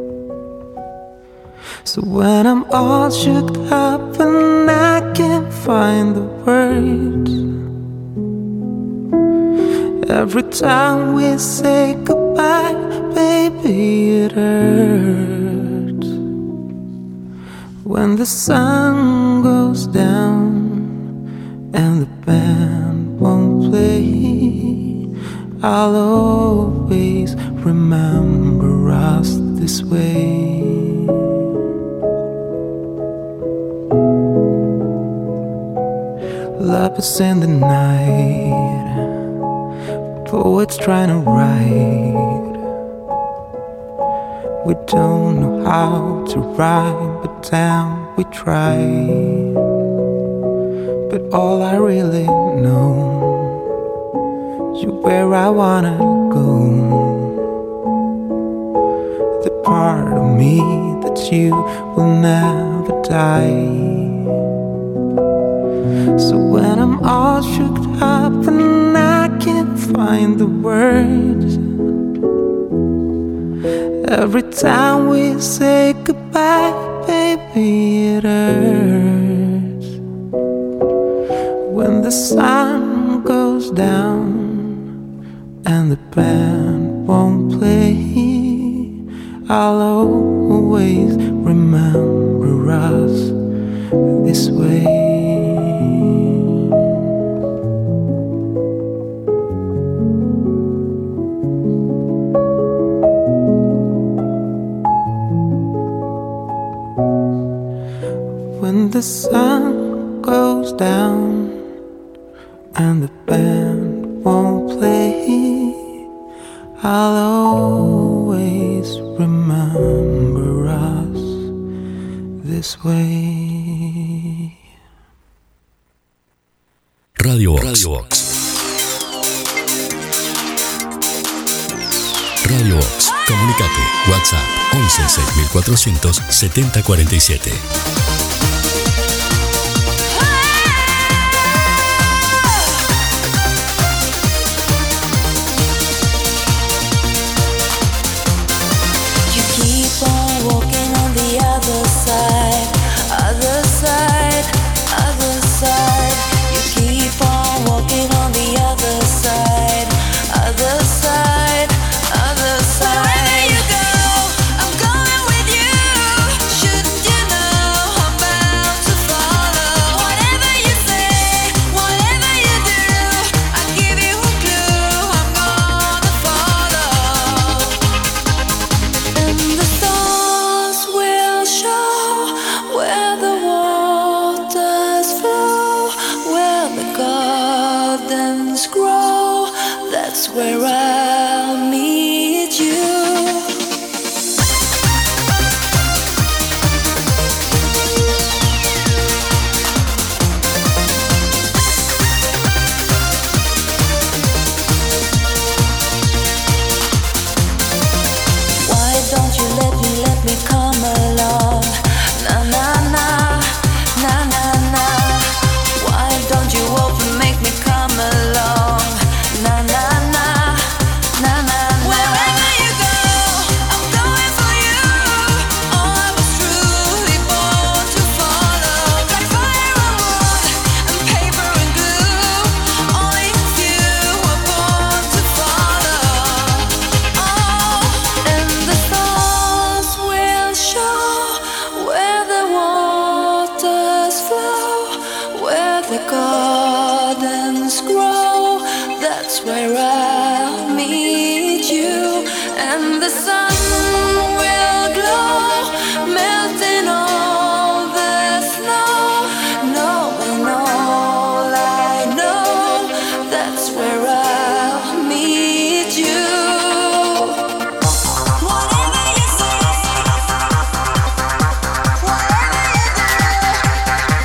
So when I'm all shook up and I can't find the words, every time we say goodbye, baby, it hurts. When the sun goes down and the band won't play, I'll always remember us this way. Love is in the night, poets trying to write. We don't know how to rhyme, but damn, we try. But all I really know, you're where I wanna go. The part of me that you will never die. So when I'm all shook up and I can't find the words, every time we say goodbye, baby, it hurts. When the sun goes down and the band won't play, I'll always remember us this way. When the sun goes down and the band won't play, I'll always remember us this way. Radio Box. Radio Box. Radio Box. Comunicate. WhatsApp once seis mil cuatrocientos setenta cuarenta y siete.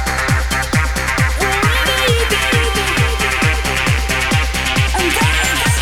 I'm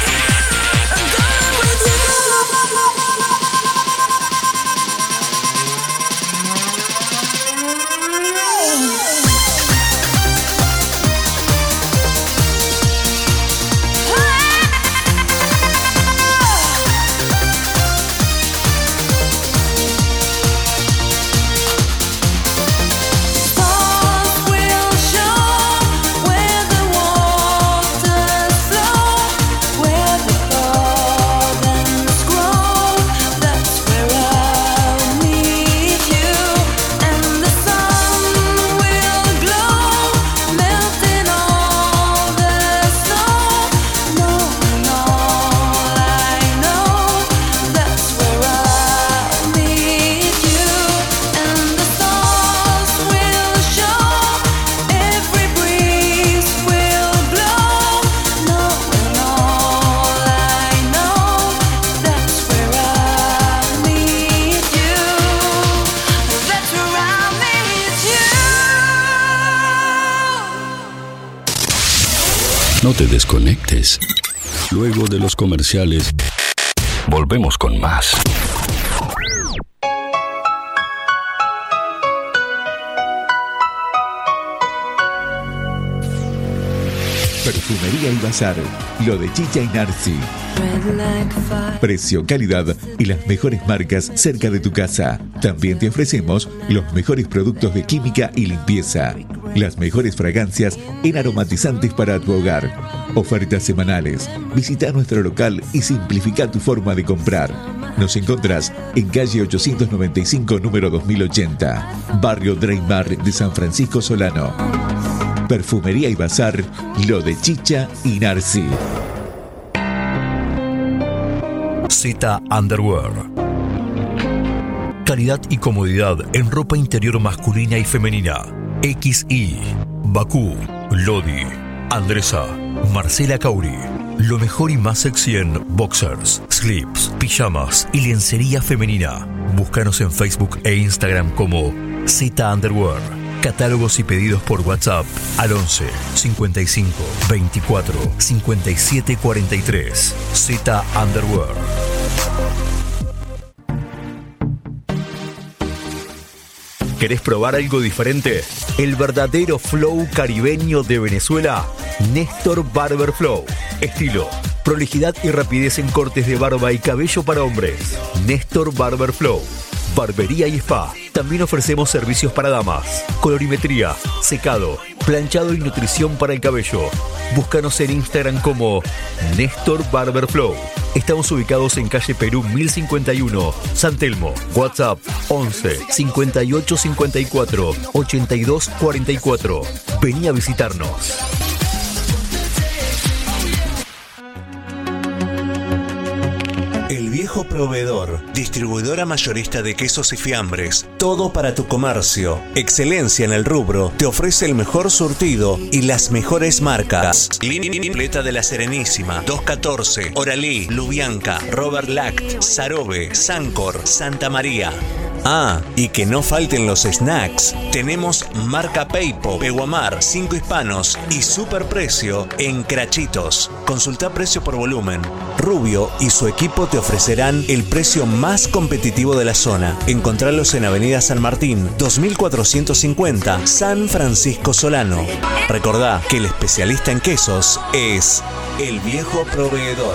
No te desconectes. Luego de los comerciales, volvemos con más. Perfumería y Bazar, lo de Chicha y Narci. Precio, calidad y las mejores marcas cerca de tu casa. También te ofrecemos los mejores productos de química y limpieza. Las mejores fragancias en aromatizantes para tu hogar. Ofertas semanales. Visita nuestro local y simplifica tu forma de comprar. Nos encontrás en calle ochocientos noventa y cinco, número dos mil ochenta, barrio Dreymar de San Francisco Solano. Perfumería y Bazar, lo de Chicha y Narci. Z Underwear. Calidad y comodidad en ropa interior masculina y femenina. X I, Bakú, Lodi, Andresa, Marcela Cauri. Lo mejor y más sexy en boxers, slips, pijamas y lencería femenina. Búscanos en Facebook e Instagram como Z Underwear. Catálogos y pedidos por WhatsApp al once, cincuenta y cinco, veinticuatro, cincuenta y siete, cuarenta y tres. Z Underwear. ¿Querés probar algo diferente? El verdadero flow caribeño de Venezuela. Néstor Barber Flow. Estilo, prolijidad y rapidez en cortes de barba y cabello para hombres. Néstor Barber Flow. Barbería y spa. También ofrecemos servicios para damas, colorimetría, secado, planchado y nutrición para el cabello. Búscanos en Instagram como Néstor Barber Flow. Estamos ubicados en calle Perú mil cincuenta y uno, San Telmo. WhatsApp once, cincuenta y ocho, cincuenta y cuatro, ochenta y dos, cuarenta y cuatro. Vení a visitarnos. El Viejo Proveedor, distribuidora mayorista de quesos y fiambres, todo para tu comercio. Excelencia en el rubro, te ofrece el mejor surtido y las mejores marcas. Línea de la Serenísima, doscientos catorce, Oralí, Lubianca, Robert Lact, Sarobe, Sancor, Santa María. Ah, y que no falten los snacks. Tenemos marca Peipo, Peguamar, Cinco Hispanos y superprecio en Crachitos. Consulta precio por volumen. Rubio y su equipo te ofrecerán el precio más competitivo de la zona. Encontralos en Avenida San Martín, dos mil cuatrocientos cincuenta, San Francisco Solano. Recordá que el especialista en quesos es El Viejo Proveedor.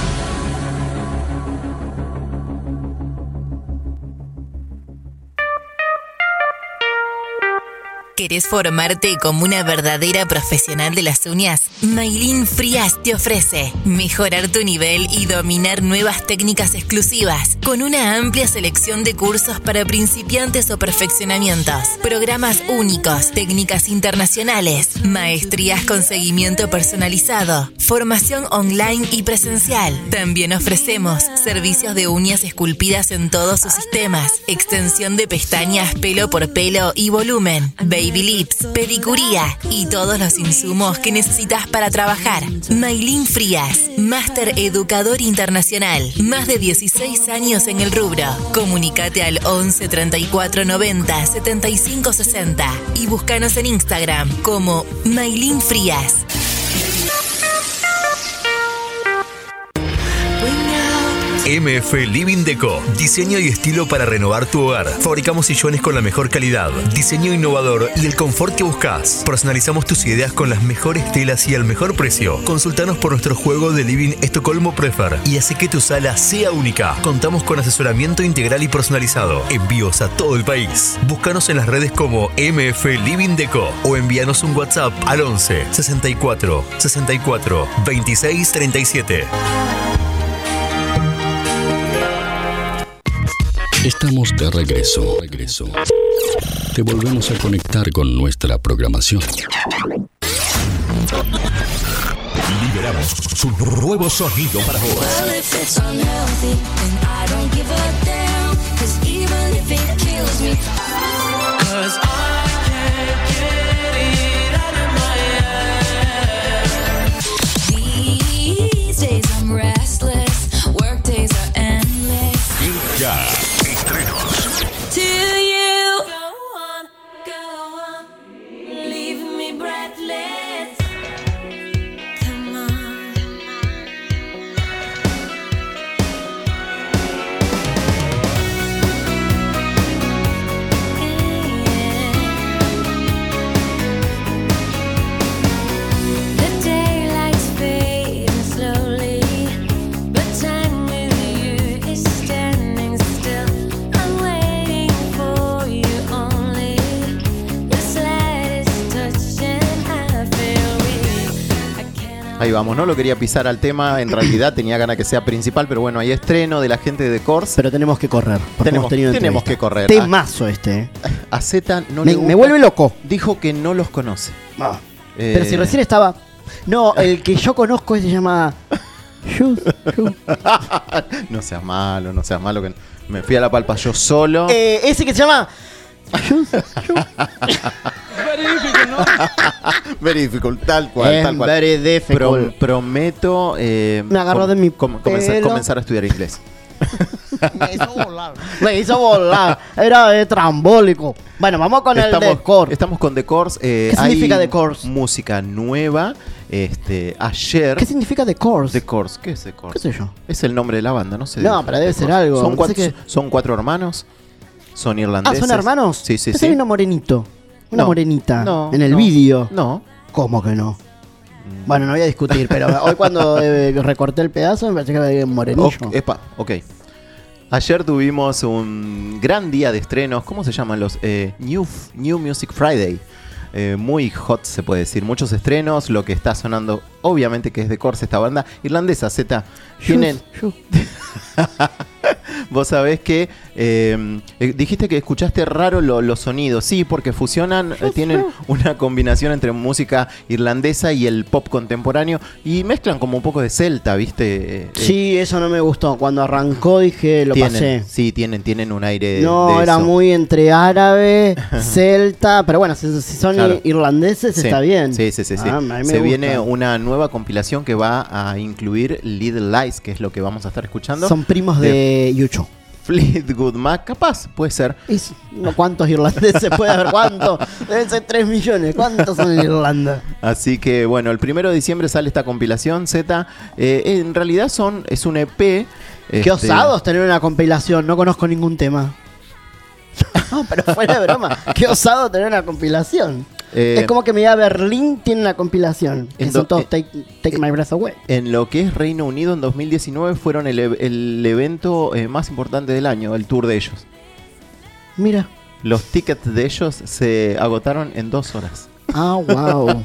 ¿Querés formarte como una verdadera profesional de las uñas? Maylin Frías te ofrece mejorar tu nivel y dominar nuevas técnicas exclusivas con una amplia selección de cursos para principiantes o perfeccionamientos, programas únicos, técnicas internacionales, maestrías con seguimiento personalizado, formación online y presencial. También ofrecemos servicios de uñas esculpidas en todos sus sistemas, extensión de pestañas pelo por pelo y volumen, baby lips, pedicuría y todos los insumos que necesitas para trabajar. Maylin Frías, Máster Educador Internacional, más de dieciséis años en el rubro. Comunicate al once, treinta y cuatro, noventa, setenta y cinco, sesenta y búscanos en Instagram como Maylin Frías. M F Living Deco, diseño y estilo para renovar tu hogar. Fabricamos sillones con la mejor calidad, diseño innovador y el confort que buscas. Personalizamos tus ideas con las mejores telas y al mejor precio. Consultanos por nuestro juego de Living Estocolmo Prefer y hace que tu sala sea única. Contamos con asesoramiento integral y personalizado. Envíos a todo el país. Búscanos en las redes como M F Living Deco o envíanos un WhatsApp al once, sesenta y cuatro, sesenta y cuatro, veintiséis, treinta y siete. Estamos de regreso. regreso. Te volvemos a conectar con nuestra programación. Liberamos su nuevo sonido para vos. Ya. Ahí vamos, no lo quería pisar al tema, en realidad tenía ganas que sea principal, pero bueno, hay estreno de la gente de The Corrs. Pero tenemos que correr. porque Tenemos, hemos tenido tenemos entrevista. que correr. Temazo este. eh. A Z no Me, le gusta. me vuelve loco. Dijo que no los conoce. Ah. Eh, Pero si recién estaba. No, el que yo conozco se llama. Shoes, shoes. No seas malo, no seas malo, que me fui a La Palpa yo solo. Eh, ese que se llama. Shoes, shoes. Very difficult, tal cual, Es tal cual. very difficult. Pro- prometo eh, Me agarró com- de mi com- comenzar, pelo. comenzar a estudiar inglés. Me hizo volar. Era eh, trambólico. Bueno, vamos con el de Corrs. Estamos con The Corrs. eh, ¿Qué significa hay The Corrs? Música nueva. Este, ayer. ¿Qué significa The Corrs? The Corrs, ¿qué es The Corrs? ¿Qué sé yo? Es el nombre de la banda, no sé. No, pero debe The ser Corrs. algo. Son No cuatro, sé qué- son cuatro hermanos. Son Ah, irlandeses. ¿son hermanos? Sí, sí, Pensé sí. que uno morenito. Una No, morenita. no, en el no, vídeo. No. ¿Cómo que no? Bueno, no voy a discutir, pero hoy cuando eh, recorté el pedazo me pareció que había un morenillo. Ok, epa, ok. Ayer tuvimos un gran día de estrenos. ¿Cómo se llaman los? Eh, New, New Music Friday. Eh, muy hot, se puede decir. Muchos estrenos. Lo que está sonando, obviamente, que es de Corrs, esta banda irlandesa, Z. Tienen. Vos sabés que eh, eh, dijiste que escuchaste raro lo- los sonidos. Sí, porque fusionan, eh, tienen una combinación entre música irlandesa y el pop contemporáneo y mezclan como un poco de celta, ¿viste? Eh, eh, Sí, eso no me gustó. Cuando arrancó dije, lo tienen, pasé. Sí, tienen, tienen un aire No, de era eso. muy entre árabe, celta, pero bueno, si, si son Claro. irlandeses Sí. está bien. Sí, sí, sí, sí. Ah, a mí me Se gusta. viene una nueva compilación que va a incluir Little Lies, que es lo que vamos a estar escuchando. Son primos de Yucho. Fleetwood Mac, capaz, puede ser. Y s- no, ¿cuántos irlandeses puede haber? ¿Cuántos? Deben ser tres millones. ¿Cuántos son en Irlanda? Así que bueno, el primero de diciembre sale esta compilación Z. Eh, en realidad son es un E P. Qué este, osados tener una compilación. No conozco ningún tema. No, pero fuera de broma. Qué osado tener una compilación. Eh, es como que me diga Berlín tiene una compilación. Que en son do- todos eh, take, take My Breath Away. En lo que es Reino Unido en dos mil diecinueve fueron el, e- el evento eh, más importante del año, el tour de ellos. Mira. Los tickets de ellos se agotaron en dos horas. Ah, wow.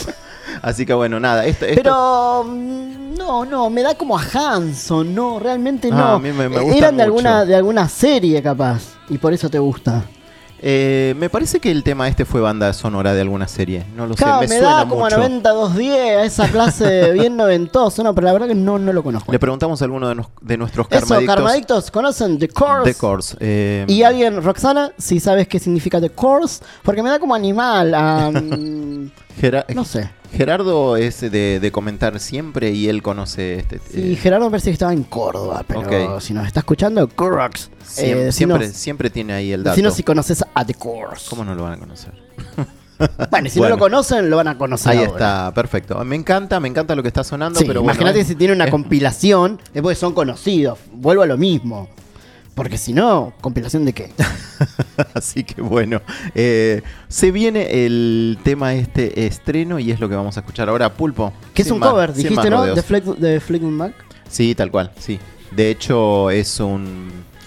Así que bueno, nada. Esto, esto- Pero mm, no, no, me da como a Hanson, no, realmente Ah, no. a mí me- me Eh, gustan Eran de mucho. alguna, de alguna serie capaz, y por eso te gusta. eh, me parece que el tema este fue banda sonora de alguna serie. No lo Claro, sé, me, me, suena da como mucho. a noventa dos diez, a esa clase bien noventosa, no, pero la verdad que no, no lo conozco. Le preguntamos a alguno de, nos- de nuestros Eso, karmadictos. Karmadictos, ¿conocen The Corrs? The Corrs. eh, Y alguien, Roxana, si sabes qué significa The Corrs, porque me da como animal, a, mm, Gera- no sé. Gerardo es de, de comentar siempre y él conoce este. Y eh, Gerardo me parece que estaba en Córdoba, pero Ok. si nos está escuchando, Corrs. siem- Eh, siempre, decinos- siempre tiene ahí el dato. decinos si conoces a The Corrs. ¿Cómo no lo van a conocer? Bueno, si Bueno. no lo conocen, lo van a conocer Ahí ahora. está, perfecto. Me encanta, me encanta lo que está sonando, Sí, pero bueno, imagínate es- si tiene una es- compilación, después son conocidos. Vuelvo a lo mismo. Porque si no, ¿compilación de qué? Así que bueno, eh, se viene el tema este estreno y es lo que vamos a escuchar ahora, Pulpo. Que es Sin un más- cover, sin dijiste, más ¿no? rodeos. De, Fleck, de Fleetwood Mac. Sí, tal cual, sí. De hecho, es un.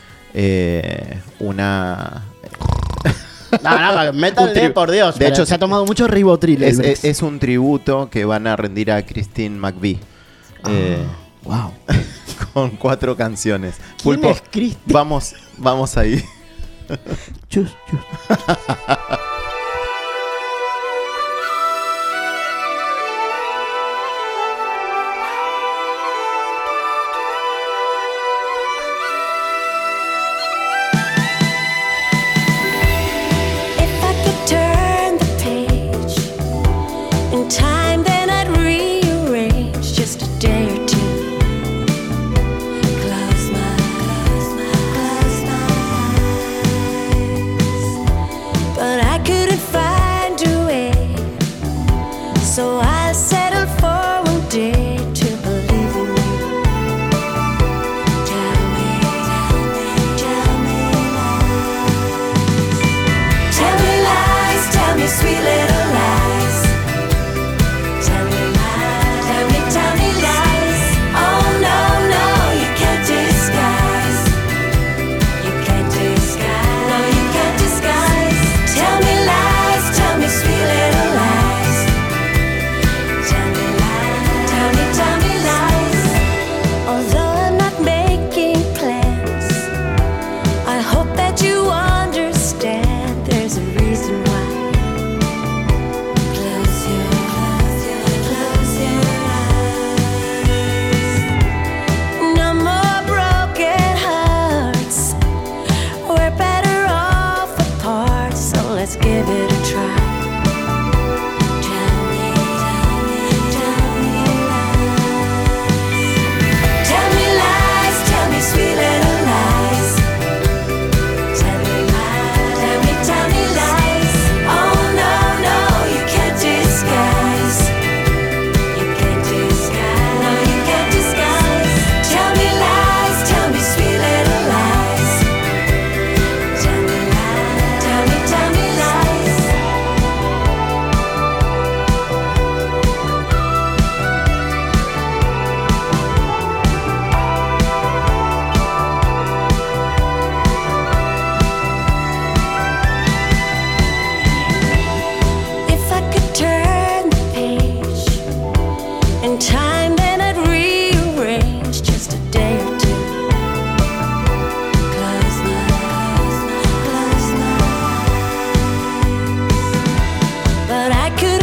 Eh, una. No, no, no, métanle, Un tri- por Dios. De pero hecho, se ha tomado mucho ribotril. el Es, Brex. es- es un tributo que van a rendir a Christine McVie. Eh, wow. Con cuatro canciones. ¿Quién es Christine? Vamos, vamos ahí. Chus, chus. If I could turn the page in time, then I'd rearrange just a day or two. Close my, close my, close my eyes. But I could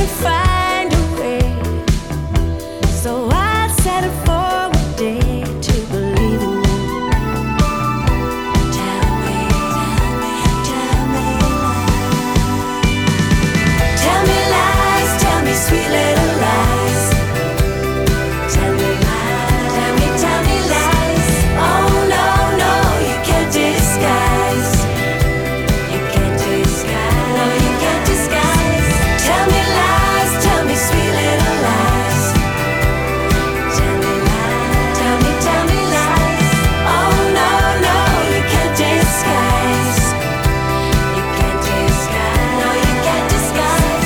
to find a way. So I settle for a day to believe in you. Tell me, tell me, tell me lies. Tell me lies, tell me sweet little lies. Tell me lies, tell me, tell me lies. Oh no, no, you can't disguise. You can't disguise, no, you can't disguise. Tell me lies, tell me sweet little lies. Tell me lies, tell me, tell me lies. Oh no, no, you can't disguise. You can't disguise, no, you can't disguise.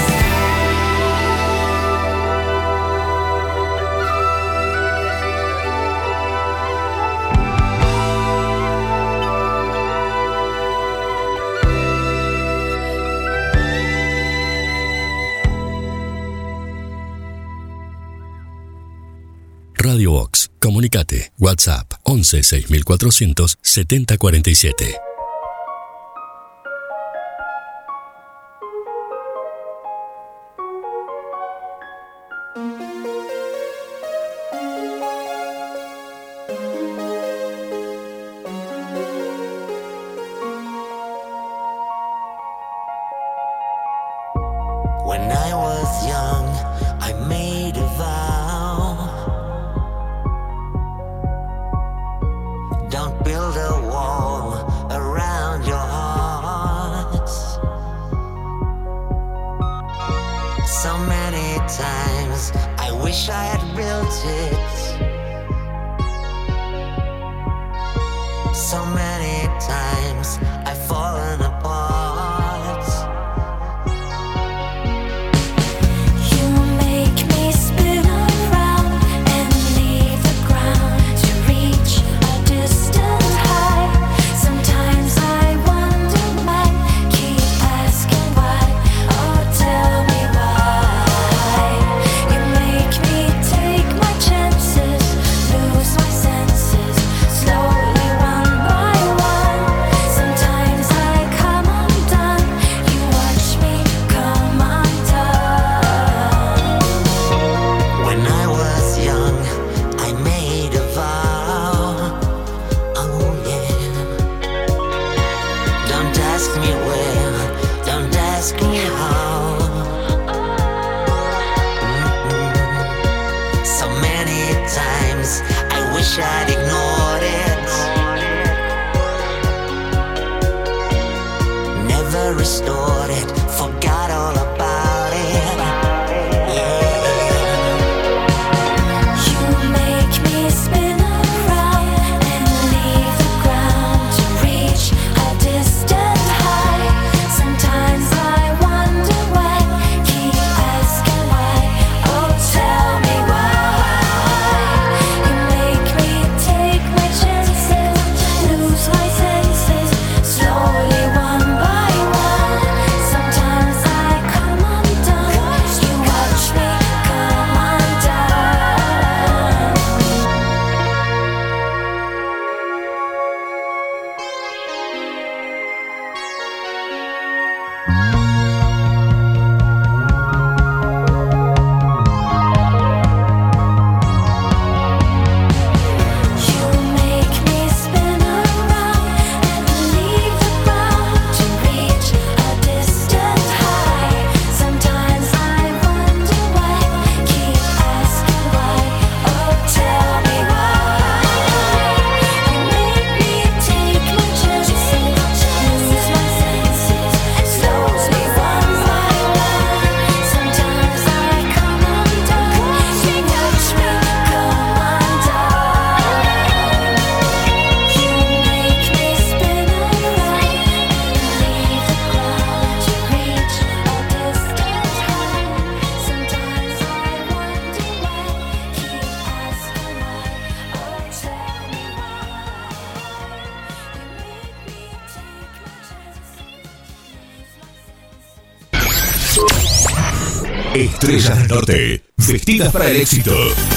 Radio Vox. Comunicate. WhatsApp once seis mil cuatrocientos setenta cuarenta y siete. When I was young, I made a vow. Don't build a wall around your hearts. So many times I wish I had built it. So many times I've fallen apart. You make me spin around and leave the ground to reach a distant high. Sometimes I wonder why, keep asking why. Oh, tell me why. You make me take my chances, lose my senses, slowly one by one. Sometimes I come undone, you watch me come undone. When I was young, I made a vow. Oh yeah. Don't ask me where, don't ask me how. Mm-mm. So many times I wish I'd ignored it. Never restored it, forgot all about it. Yeah. You make me spin around and leave the ground to reach a distant high. Sometimes I wonder why, keep asking why. Oh, tell me why. You make me take my chances, lose my senses, slowly one by one. Sometimes I come undone, you watch me come undone. You make me spin around and leave the ground to reach a distant high. Sometimes I wonder why, keep asking why. Oh, tell me why. You make me take my chances, lose my senses, slowly one by one. Sometimes I come undone, you watch me come undone. You make me spin around and leave the ground to reach a distant high. Sometimes I wonder why, keep asking why. Oh, tell me why. You make me take my chances, lose my senses. Estrellas del Norte, vestidas para el éxito.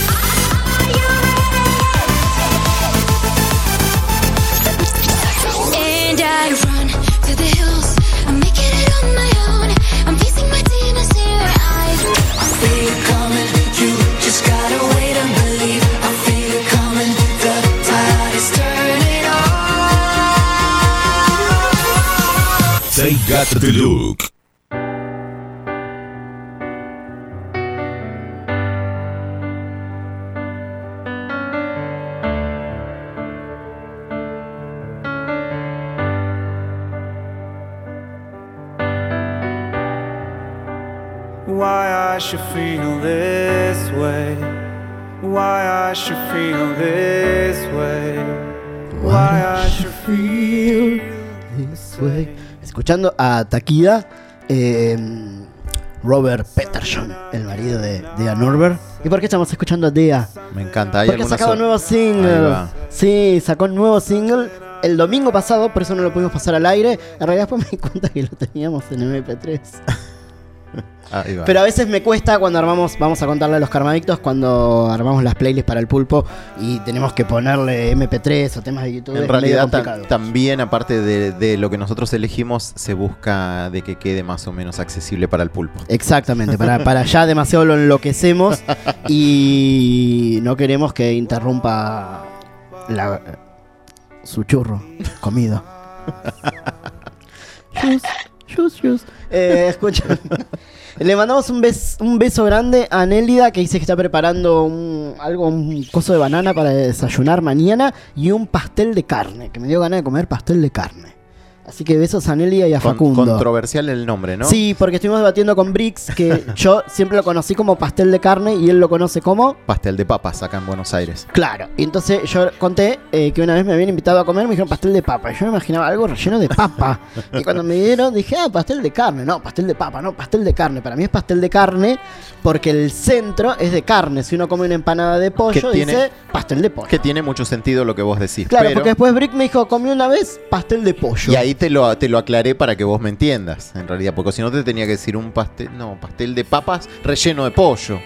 And I run to the hills, I'm making it on my own. I'm facing my demons here. I The Look. Why I should feel this way. Why I should feel this way. Why I should feel this way. Escuchando a Takida, eh, Robert Peterson, el marido de Dea Norbert. ¿Y por qué estamos escuchando a Dea? Me encanta. ¿Hay Porque ha alguna sacado so- un nuevo Ahí single. va. Sí, sacó un nuevo single el domingo pasado, por eso no lo pudimos pasar al aire. En realidad después me di cuenta que lo teníamos en eme pe tres. Ahí va. Pero a veces me cuesta cuando armamos, vamos a contarle a los karmadictos, cuando armamos las playlists para el pulpo y tenemos que ponerle eme pe tres o temas de YouTube. En es realidad medio ta- complicado. también, aparte de, de lo que nosotros elegimos, se busca de que quede más o menos accesible para el pulpo. Exactamente, para, para ya demasiado lo enloquecemos y no queremos que interrumpa la, su churro comido. Shus, shus, shus. Eh, escucha. Le mandamos un, bes- un beso grande a Nélida, que dice que está preparando un, algo, un coso de banana para desayunar mañana y un pastel de carne, que me dio ganas de comer pastel de carne. Así que besos a Nélida y a Con- Facundo. controversial el nombre, ¿no? Sí, porque estuvimos debatiendo con Brix, que yo siempre lo conocí como pastel de carne y él lo conoce como... Pastel de papas acá en Buenos Aires. Claro, y entonces yo conté eh, que una vez me habían invitado a comer, me dijeron pastel de papa. Y yo me imaginaba algo relleno de papa. Y cuando me dieron, dije, ah, pastel de carne. No, pastel de papa, no, pastel de carne. Para mí es pastel de carne porque el centro es de carne. Si uno come una empanada de pollo, tiene- dice pastel de pollo. Que tiene mucho sentido lo que vos decís. Claro, pero- porque después Brick me dijo, comí una vez pastel de pollo. Y ahí te lo, te lo aclaré para que vos me entiendas, en realidad, porque si no te tenía que decir un pastel, no, pastel de papas relleno de pollo.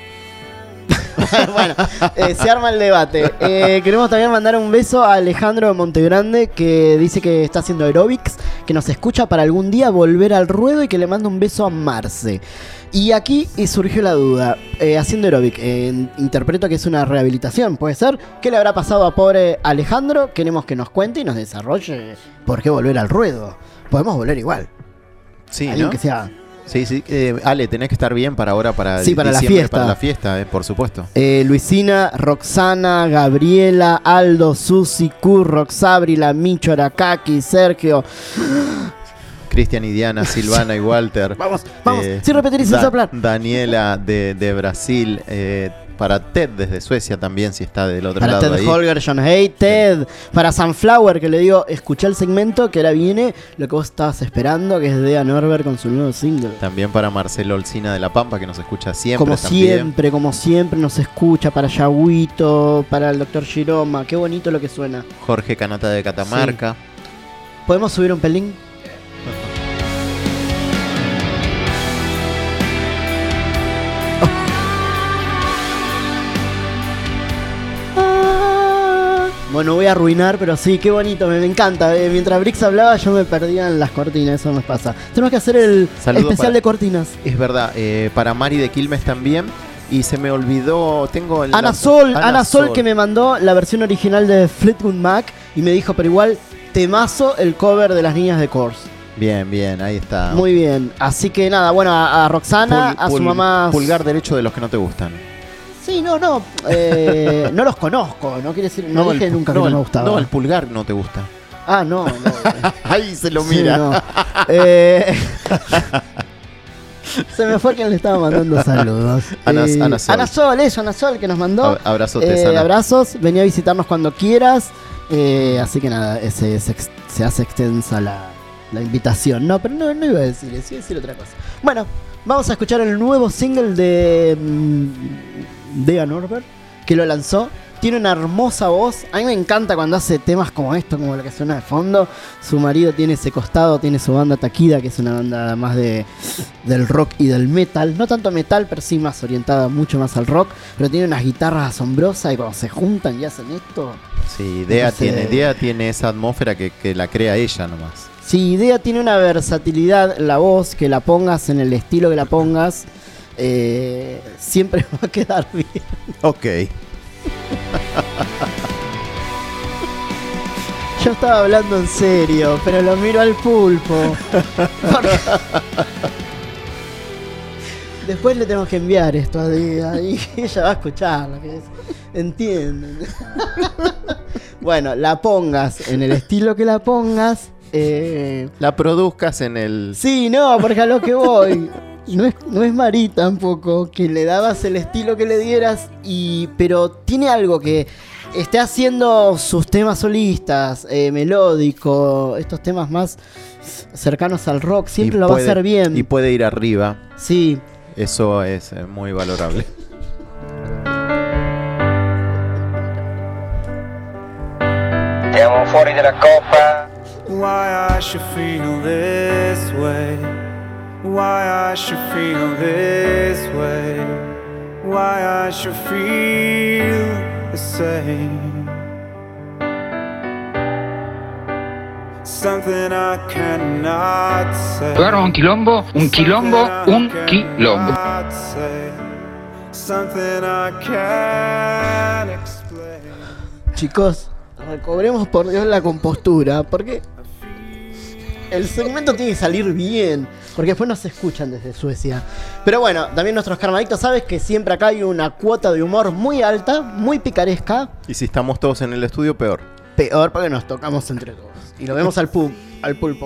Bueno, eh, se arma el debate. Eh, queremos también mandar un beso a Alejandro de Montegrande, que dice que está haciendo aeróbics, que nos escucha para algún día volver al ruedo y que le manda un beso a Marce. Y aquí y surgió la duda, eh, haciendo aeróbic, eh, interpreto que es una rehabilitación, ¿puede ser? ¿Qué le habrá pasado a pobre Alejandro? Queremos que nos cuente y nos desarrolle por qué volver al ruedo. Podemos volver igual. Sí, Alguien ¿no? que sea... Sí, sí. Eh, Ale, tenés que estar bien para ahora, para Sí, para la diciembre, fiesta. Para la fiesta, eh, por supuesto. Eh, Luisina, Roxana, Gabriela, Aldo, Susi, Kur, Roxabri, La Micho, Arakaki, Sergio. Cristian y Diana, Silvana y Walter. Vamos, vamos, sin repetir y sin soplar. Daniela de, de Brasil. eh, para Ted desde Suecia también, si está del otro Para lado Ted ahí. Holger, John Hay, Ted. Para Sunflower, que le digo, escuché el segmento que ahora viene lo que vos estabas esperando, que es Dea Norbert con su nuevo single. También para Marcelo Olcina de La Pampa, que nos escucha siempre Como también. siempre, como siempre nos escucha. Para Yaguito, para el doctor Giroma. Qué bonito lo que suena. Jorge Canata de Catamarca. ¿Podemos subir un pelín? Bueno, voy a arruinar, pero sí, qué bonito, me, me encanta. Eh, mientras Brix hablaba, yo me perdía en las cortinas, eso nos pasa. Tenemos que hacer el Saludo especial para- de cortinas. Es verdad, eh, para Mari de Quilmes también. Y se me olvidó, tengo el... Ana Sol, Ana, Sol, que me mandó la versión original de Fleetwood Mac y me dijo, pero igual, temazo el cover de las niñas de Course. Bien, bien, ahí está. Muy bien, así que nada, bueno, a, a Roxana, Pul- a su pul- mamá... Pulgar derecho de los que no te gustan. Sí, no, no, eh, no los conozco, no quiere decir, no, dije el, nunca no, que no el- me gustaba. No, el pulgar no te gusta. Ah, no, no. Ahí se lo Sí, mira. no. Eh, se me fue quien le estaba mandando saludos. Ana- Eh, Ana Sol. Ana Sol, eso, Ana Sol, que nos mandó. Ab- abrazotes, Eh, Ana. abrazos, vení a visitarnos cuando quieras. Eh, así que nada, se, se, ex- se hace extensa la, la invitación. No, pero no, no iba a decir eso, iba a decir otra cosa. Bueno, vamos a escuchar el nuevo single de mm, Dea Norbert, que lo lanzó. Tiene una hermosa voz. A mí me encanta cuando hace temas como esto, como lo que suena de fondo. Su marido tiene ese costado, tiene su banda Takida, que es una banda más de del rock y del metal. No tanto metal, pero sí más orientada mucho más al rock. Pero tiene unas guitarras asombrosas y cuando se juntan y hacen esto... Sí, Dea Entonces- tiene, Dea tiene esa atmósfera que, que la crea ella nomás. Sí, Dea tiene una versatilidad en la voz, que la pongas en el estilo que la pongas, eh, siempre va a quedar bien. Ok. Yo estaba hablando en serio, pero lo miro al pulpo. Porque- Después le tenemos que enviar esto a Día y ella va a escuchar lo que es. Entienden. Bueno, la pongas en el estilo que la pongas. Eh... La produzcas en el... Sí, no, porque a lo que voy. No es, no es Marí tampoco, que le dabas el estilo que le dieras, y pero tiene algo que esté haciendo sus temas solistas, eh, melódico, estos temas más cercanos al rock, siempre y lo puede- va a hacer bien. Y puede ir arriba. Sí. Eso es eh, muy valorable. Siamo fuori della coppa. Why I should feel this way. Why I should feel this way. Why I should feel the same. Something I cannot say. Guarda un quilombo, un quilombo, un quilombo. Cannot say. Something I can't explain. Chicos, recobremos por Dios la compostura, porque el segmento tiene que salir bien, porque después no se escuchan desde Suecia. Pero bueno, también nuestros karmadictos sabes que siempre acá hay una cuota de humor muy alta, muy picaresca. Y si estamos todos en el estudio, peor. Peor porque nos tocamos entre todos. Y lo vemos al, pu al pulpo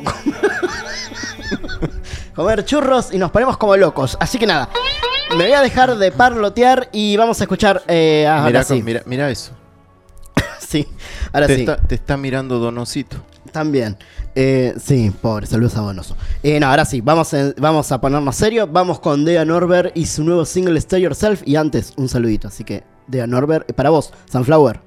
comer churros y nos ponemos como locos. Así que nada, me voy a dejar de parlotear y vamos a escuchar... Eh, ahora Mirá, sí. con- mira, mira eso. Sí, ahora te sí. Está, te está mirando Donosito. También. Eh, sí, pobre, saludos a Bonoso. Eh, no, ahora sí, vamos, en- vamos a ponernos serios. Vamos con Dea Norbert y su nuevo single Stay Yourself. Y antes, un saludito. Así que, Dea Norbert, eh, para vos, Sunflower.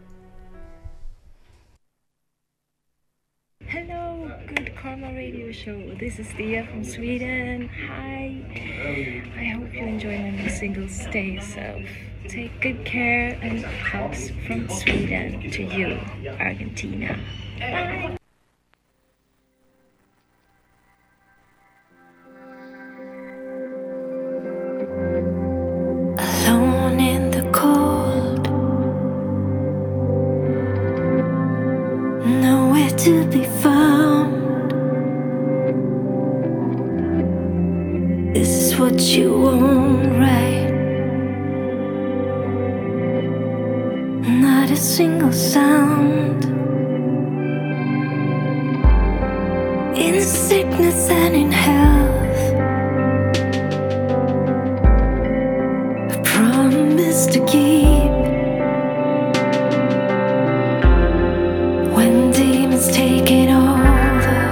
Hello, Good Karma Radio Show. This is Thea from Sweden. Hi. I hope you enjoy my new single, Stay Yourself. Take good care and hugs from Sweden to you, Argentina. Bye. Alone in the cold, nowhere to be found. This is what you want, right? Not a single sound. In sickness and in health, promise to keep. When demons take it over,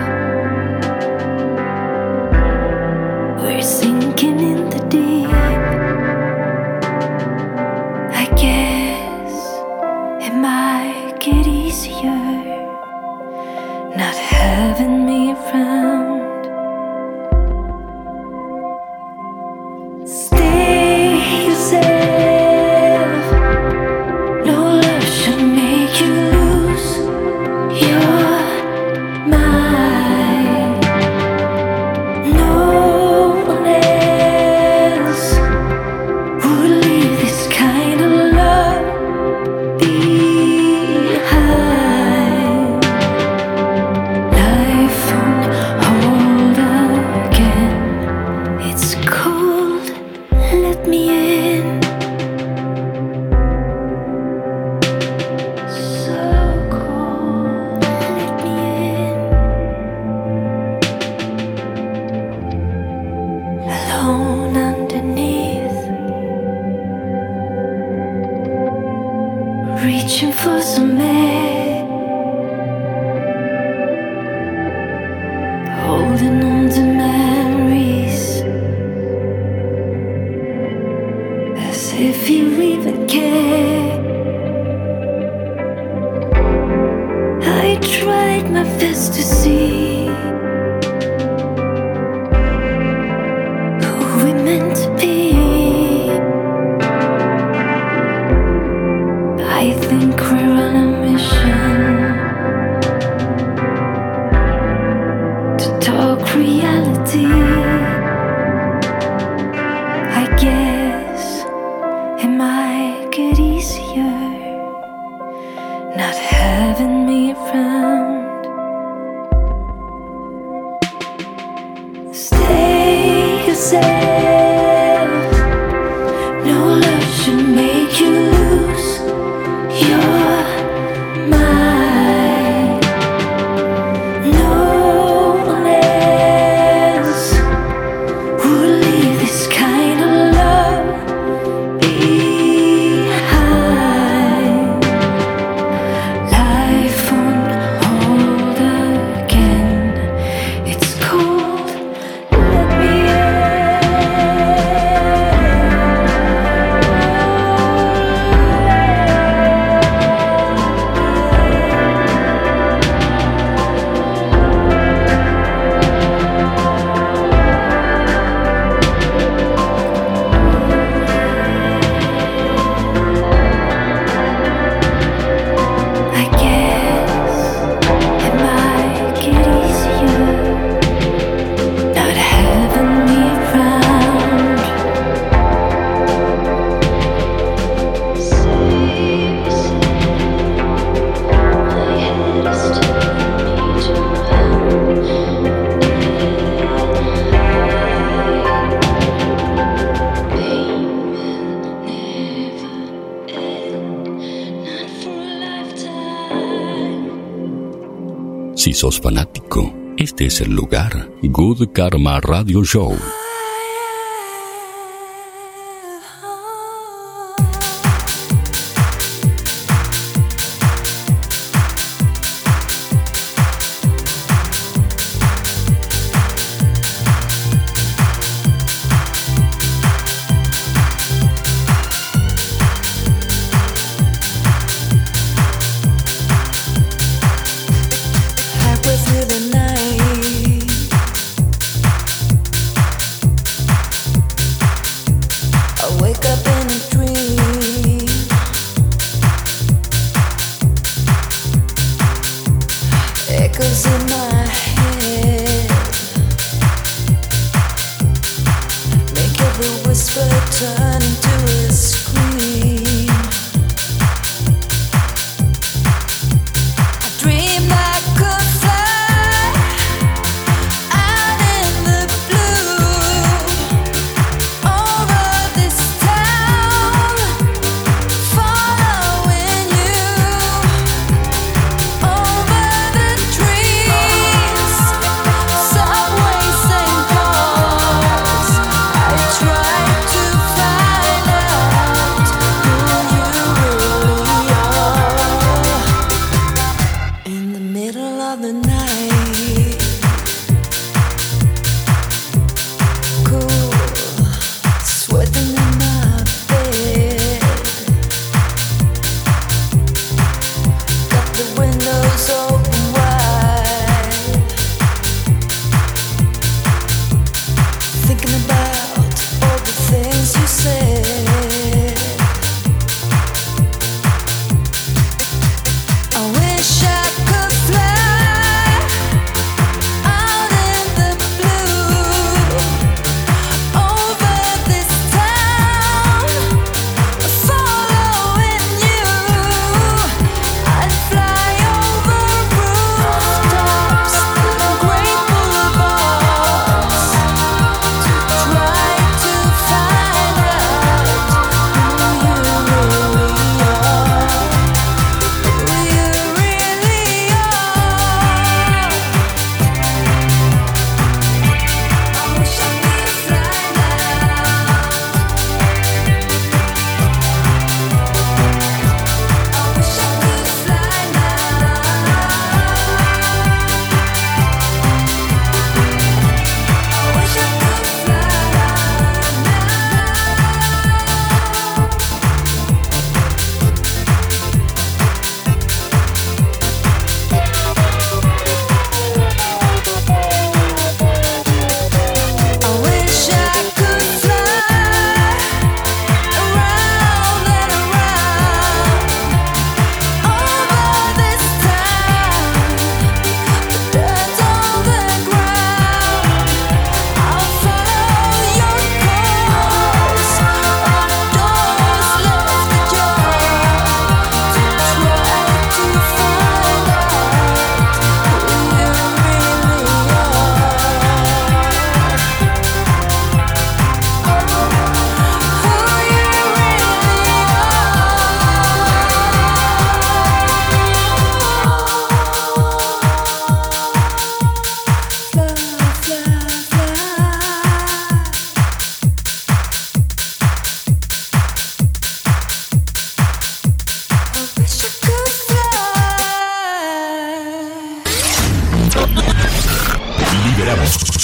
we're sinking in the deep. I guess it might get easier not having me around. Stay yourself. No love should make you lose your mind. No one else would leave this kind of love behind. Life on hold again. It's cold. Let me in. So cold. Let me in. Alone underneath, reaching for some air, holding on to memories. As if you even care. I tried my best to see who we meant to be. I think we're on a mission to talk reality. I guess it might get easier not having me around. said no love should make you lose your mind. No one else would leave this kind of love behind. Life on hold again. It's cold. Let me I guess it might get easier not having me around. Si sos fanático, este es el lugar. Good Karma Radio Show. Halfway through the night, I wake up in a dream. Echoes in my head make every whisper turn into a scream. I dreamed I could fly out in the blue over this town, following you over the trees, subway, Saint Paul's. I tried to find out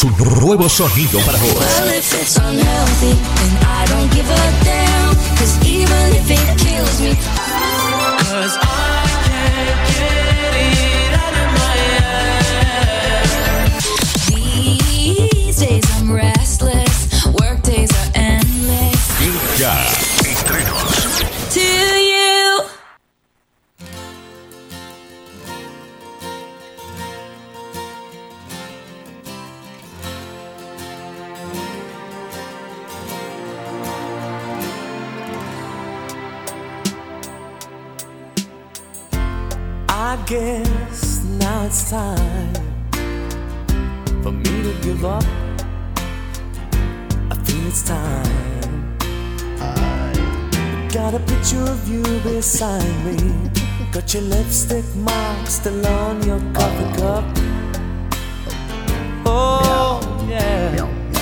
un nuevo sonido para vos. Well, if it's unhealthy, then I don't give a damn. Cause even if it kills me, cause I can't get it out of my head. These days I'm restless, work days are endless. Ya, estrenos. To you. I guess now it's time for me to give up. I feel it's time. I got a picture of you beside me. Got your lipstick mark still on your coffee cup. Oh yeah.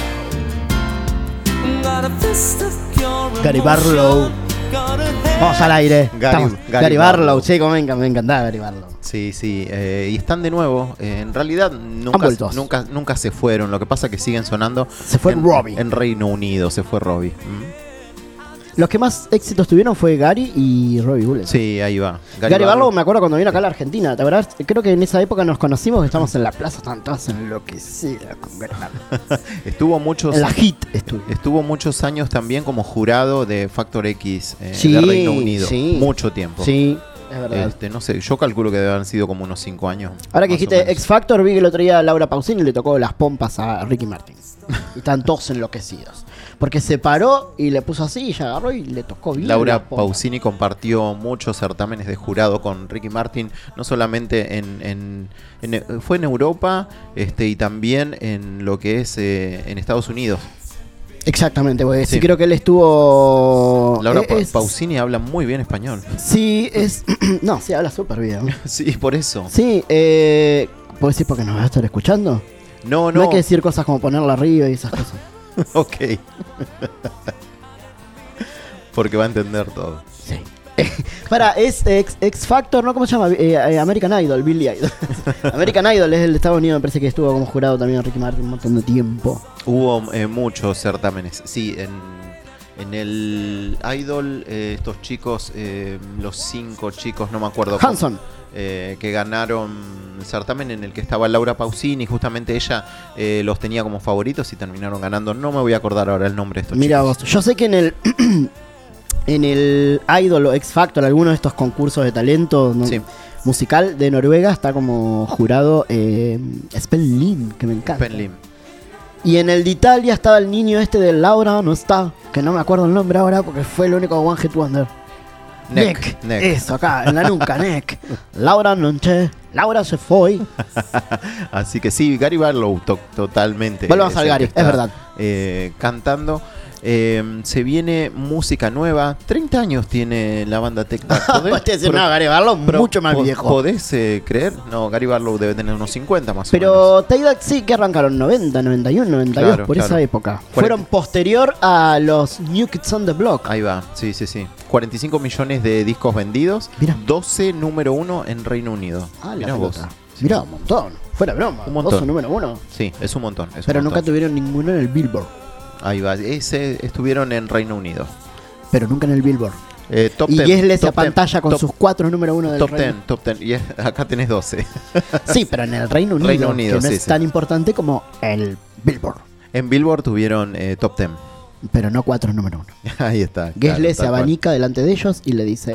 Got a fist of your Gary Barlow. Vamos al aire. Gary, Estamos. Gary Gary Barlow, Barlow. sí, como me, enc- me encantaba Gary Barlow. Sí, sí, eh, y están de nuevo. Eh, en realidad Han nunca, vuelto. nunca, nunca se fueron. Lo que pasa es que siguen sonando. Se fue en, Robbie. En Reino Unido se fue Robbie. ¿Mm? Los que más éxitos tuvieron fue Gary y Robbie Bullet. Sí, ahí va. Gary, Barlow, me acuerdo cuando vino acá a la Argentina. ¿Te acordás? Creo que en esa época nos conocimos, que estábamos en la plaza, estaban todas enloquecidas con Gary Barlow. Estuvo muchos En la hit estuvo. Estuvo muchos años también como jurado de Factor X eh, Sí, de Reino Unido. sí. Mucho tiempo. Sí, es verdad. Este, no sé, yo calculo que deben haber sido como unos cinco años. Ahora que más o dijiste menos. X Factor, vi que el otro día Laura Pausini le tocó las pompas a Ricky Martin. Y están todos enloquecidos. Porque se paró y le puso así y ya agarró y le tocó bien. Laura la pompa. Pausini compartió muchos certámenes de jurado con Ricky Martin, no solamente en, en- en- fue en Europa, este, y también en lo que es eh, en Estados Unidos. Exactamente, porque sí. Sí. creo que él estuvo. Laura eh, Pa- es- Pausini habla muy bien español. Sí, es. No, sí, habla súper bien. Sí, por eso. Sí, eh. ¿Puedo decir porque nos va a estar escuchando? No, No no. hay que decir cosas como ponerla arriba y esas cosas. Ok. Porque va a entender todo. Sí. Para, es X, X Factor, ¿no? ¿Cómo se llama? Eh, eh, American Idol, Billy Idol. American Idol es el de Estados Unidos, me parece que estuvo como jurado también Ricky Martin un montón de tiempo. Hubo eh, muchos certámenes. Sí, en, en el Idol, eh, estos chicos, eh, los cinco chicos, no me acuerdo. cómo, Hanson. eh, que ganaron el certamen en el que estaba Laura Pausini. Justamente ella eh, los tenía como favoritos y terminaron ganando. No me voy a acordar ahora el nombre de estos Mira chicos. vos, yo sé que en el en el Idol o X Factor, alguno de estos concursos de talento ¿no? Sí. musical de Noruega, está como jurado eh, Sven Lind, que me encanta. Sven Lim. Y en el de Italia estaba el niño este de Laura, no está, que no me acuerdo el nombre ahora porque fue el único One Hit Wonder. Neck, Neck. Eso, acá, en la nuca, Neck. Laura non c'è, Laura se fue. Así que sí, Gary Barlow to- totalmente. Volvamos es al el Gary, que está, es verdad. eh, cantando. Eh, se viene música nueva. treinta años tiene la banda Tecta. Vos te decís, no, Gary Barlow mucho más po- viejo. ¿Podés eh, creer? No, Gary Barlow debe tener unos cincuenta más o menos. Pero Take sí que arrancaron noventa, noventa y uno, noventa y dos, Claro, por claro. esa época. cuarenta. Fueron posterior a los New Kids on the Block. Ahí va, sí, sí, sí. cuarenta y cinco millones de discos vendidos. Mirá. doce número uno en Reino Unido. Ah, la Mirá vos. pelota. Mirá, un montón. Fuera broma. Un montón. Vos sos número uno. Sí, es un montón. es Pero un nunca montón. tuvieron ninguno en el Billboard. Ahí va. Ese estuvieron en Reino Unido. Pero nunca en el Billboard. Eh, top y ten, Guess top a pantalla ten, con top- sus cuatro número uno del Top Reino. ten, top ten. Y es- acá tenés doce. Sí, pero en el Reino Unido, Reino Unido, que no sí, es sí. tan importante como el Billboard. En Billboard tuvieron eh, top ten. Pero no cuatro número uno. Ahí está. Gessle claro, se tal cual. abanica delante de ellos y le dice...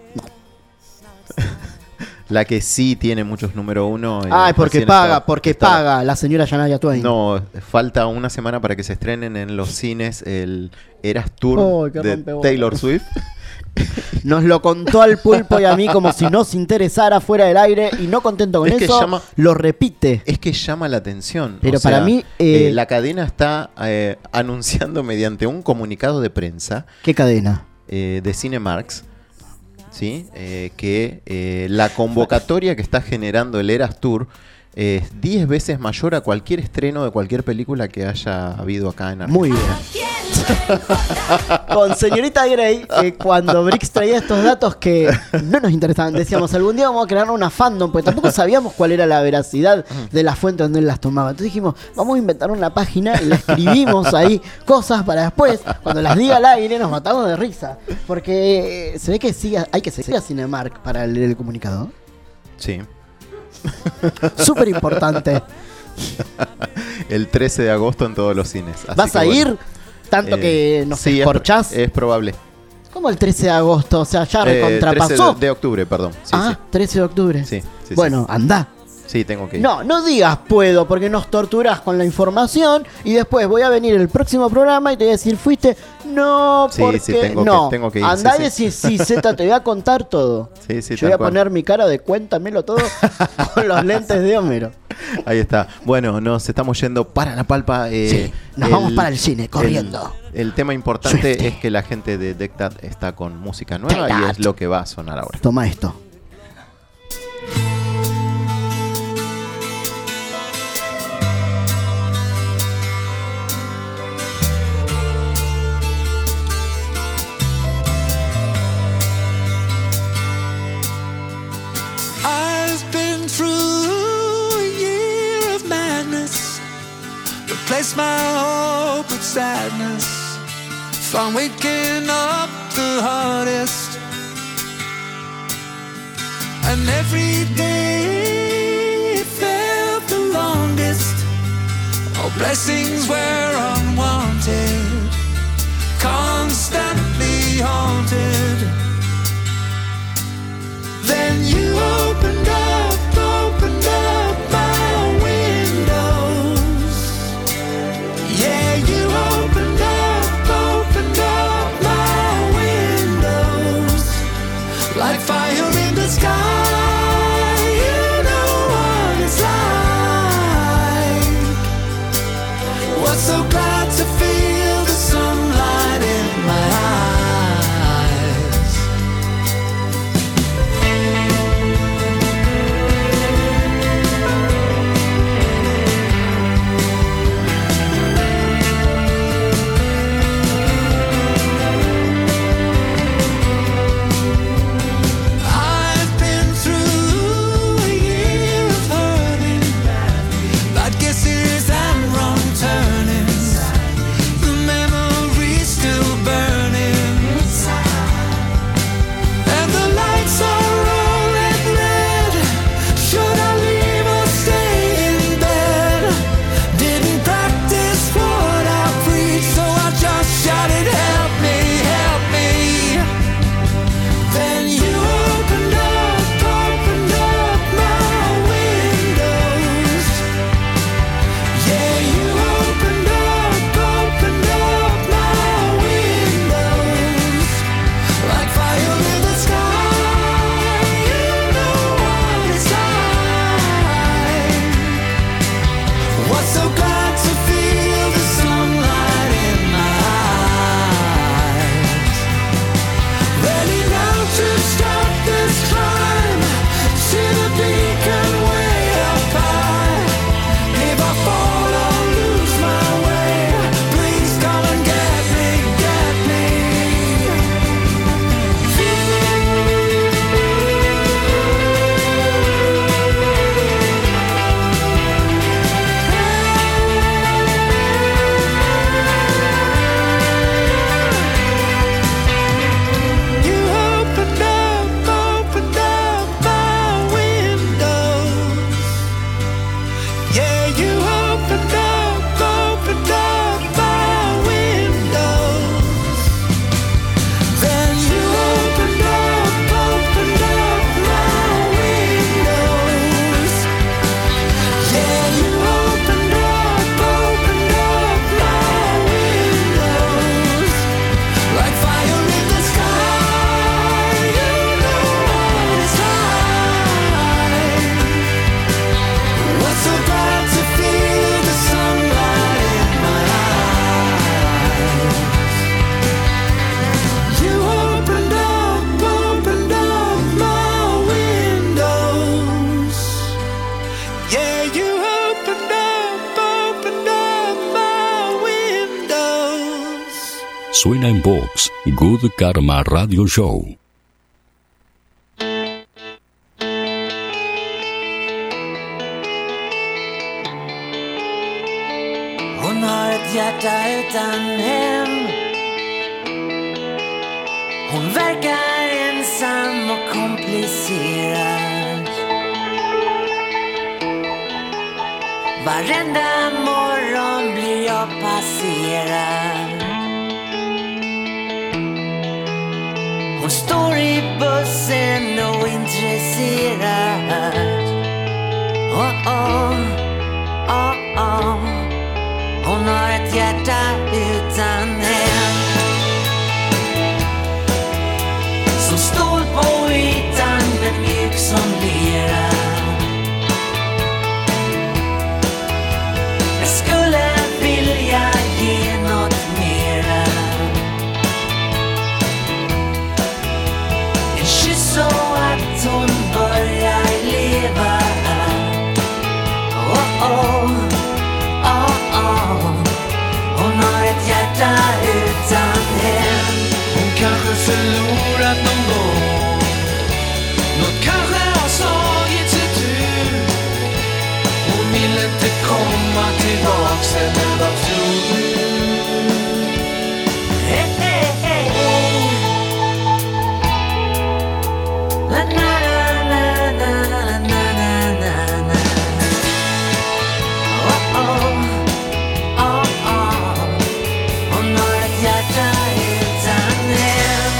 La que sí tiene muchos número uno. eh, Ay, porque recién paga, estaba- porque estaba- paga la señora Shania Twain. No, falta una semana para que se estrenen en los cines el Eras Tour Ay, qué de rompebolas. Taylor Swift. Nos lo contó al Pulpo y a mí como si nos interesara fuera del aire y no contento con Es que eso, llama- lo repite. Es que llama la atención. Pero O sea, para mí, eh, eh, la cadena está eh, anunciando mediante un comunicado de prensa ¿Qué cadena? eh, de Cinemarks, ¿sí? Eh, que eh, la convocatoria que está generando el Eras Tour es diez veces mayor a cualquier estreno de cualquier película que haya habido acá en Argentina. Muy bien. con señorita Grey, que cuando Brix traía estos datos que no nos interesaban, decíamos, algún día vamos a crear una fandom, porque tampoco sabíamos cuál era la veracidad de la fuente donde él las tomaba. Entonces dijimos, vamos a inventar una página y le escribimos ahí cosas para después, cuando las diga al aire, nos matamos de risa. Porque se ve que sigue, hay que seguir a Cinemark para leer el comunicado. Sí. Súper importante. El trece de agosto en todos los cines. Así ¿Vas que a ir? bueno. Tanto Eh, que nos sí, es, escorchás. es probable. ¿Cómo el trece de agosto? O sea, ya Eh, recontrapasó. trece de, de octubre, perdón. Sí, ah, sí. trece de octubre. Sí, sí, bueno, sí. andá. Sí, tengo que ir. No, no digas puedo, porque nos torturás con la información y después voy a venir el próximo programa y te voy a decir, ¿fuiste? No, Sí, porque sí, tengo no. que- tengo que ir, Andá sí, y sí. decís, sí, Z, te voy a contar todo. Sí, sí, Yo voy tal a cual. poner mi cara de cuéntamelo todo con los lentes de Homero. Ahí está. Bueno, nos estamos yendo para La Palpa. eh, Sí, nos vamos para el cine, corriendo. El, el tema importante Suerte. es que la gente de Dectat está con música nueva y Dectat. es lo que va a sonar ahora. Toma esto. I've been through a year of madness, replaced my hope with sadness, found waking up the hardest, and every day felt the longest. All blessings were unwanted, constantly haunted. Then you opened up, opened up my windows. Yeah, you opened up, opened up my windows. Like fire in the sky, you know what it's like. What's so Suena en Vox, Good Karma Radio Show. Hon har ett hjärta utan hem. Hon verkar ensam och komplicerad. Varenda morgon blir jag passerad. Hon står i bussen och intresserad. Oh, oh, oh, oh. Hon har ett hjärta utan hem. Som stål på ytan men mjuk som lera. Jag skulle vilja ge något mera. En kyss så att hon börjar leva. Oh, oh, oh, oh. Hon har ett hjärta utan hem. Hon kanske förlorat någon gång. Något kanske har slagit sig tur. Hon vill inte komma tillbaks eller vad tror du? Hey, hey, hey, hey. La, na, na, na, na, na, na, na. Oh, oh. Oh, oh. Hon har ett hjärta utan hem.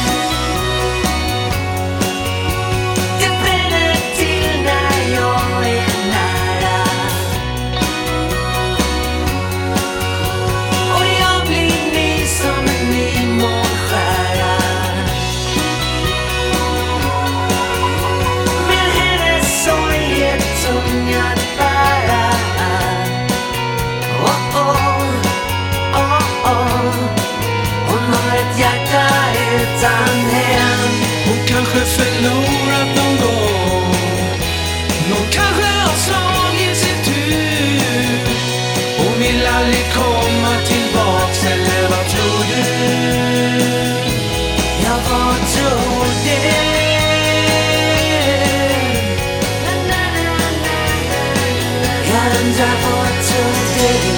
Det bränner till när jag är nära. Och jag blir ny som en ny månskära. Men hennes sorg är tung att bära. Oh, oh, oh, oh. Hon har ett hjärta utan hem. Hon kanske förlorat någon gång. Någon kanske har slagit sig tur. Hon vill aldrig komma tillbaks eller vad tror du? Ja, vad tror du? Jag undrar vad tror du?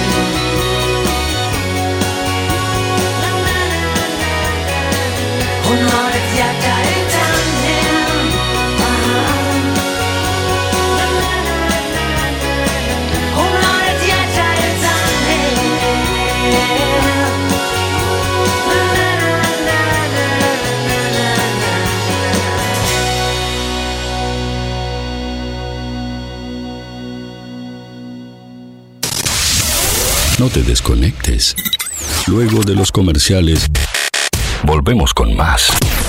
Hon har ett hjärta utan hem. Hon har ett hjärta utan hem. No te desconectes. Luego de los comerciales, volvemos con más.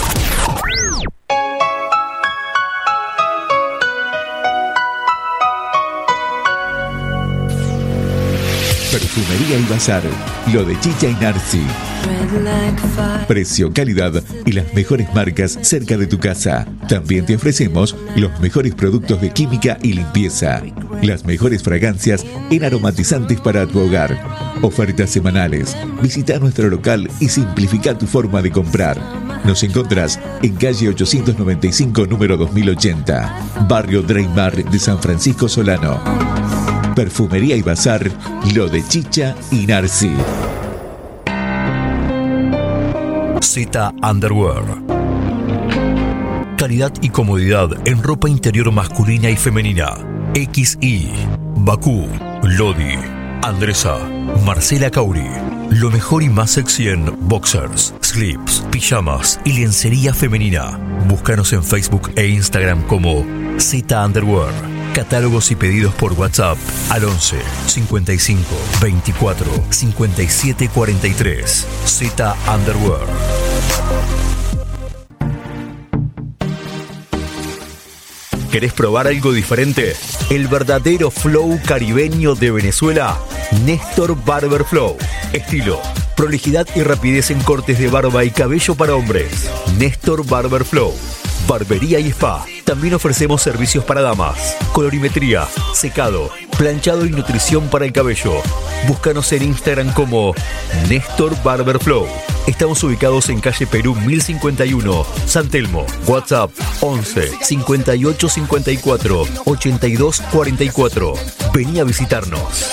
Perfumería y Bazar, lo de Chicha y Narci. Precio, calidad y las mejores marcas cerca de tu casa. También te ofrecemos los mejores productos de química y limpieza. Las mejores fragancias en aromatizantes para tu hogar. Ofertas semanales. Visita nuestro local y simplifica tu forma de comprar. Nos encontrás en calle ochocientos noventa y cinco, número dos mil ochenta, barrio Dreymar de San Francisco Solano. Perfumería y Bazar, lo de Chicha y Narci. Z Underwear. Calidad y comodidad en ropa interior masculina y femenina. X I, Bakú, Lodi, Andresa, Marcela Cauri. Lo mejor y más sexy en boxers, slips, pijamas y lencería femenina. Búscanos en Facebook e Instagram como Z Underwear. Catálogos y pedidos por WhatsApp al once, cincuenta y cinco, veinticuatro, cincuenta y siete, cuarenta y tres. Z Underwear. ¿Querés probar algo diferente? El verdadero flow caribeño de Venezuela. Néstor Barber Flow. Estilo, prolijidad y rapidez en cortes de barba y cabello para hombres. Néstor Barber Flow. Barbería y spa. También ofrecemos servicios para damas, colorimetría, secado, planchado y nutrición para el cabello. Búscanos en Instagram como Néstor Barber Flow. Estamos ubicados en calle Perú mil cincuenta y uno, San Telmo. WhatsApp once cincuenta y ocho cincuenta y cuatro ochenta y dos cuarenta y cuatro. Vení a visitarnos.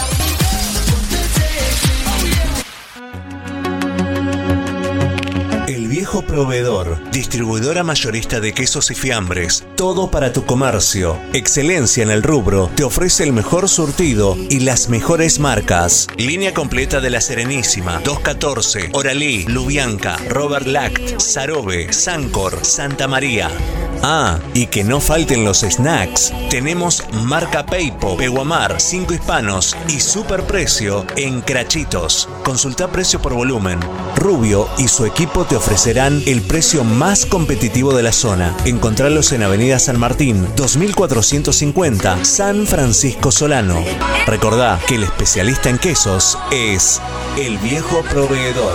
El Viejo Proveedor, distribuidora mayorista de quesos y fiambres, todo para tu comercio. Excelencia en el rubro, te ofrece el mejor surtido y las mejores marcas. Línea completa de La Serenísima, doscientos catorce, Oralí, Lubianca, Robert Lact, Sarobe, Sancor, Santa María. Ah, y que no falten los snacks. Tenemos marca Peipo, Peguamar, Cinco Hispanos y Superprecio en Crachitos. Consulta precio por volumen. Rubio y su equipo te ofrecerán el precio más competitivo de la zona. Encontralos en Avenida San Martín, dos mil cuatrocientos cincuenta, San Francisco Solano. Recordá que el especialista en quesos es El Viejo Proveedor.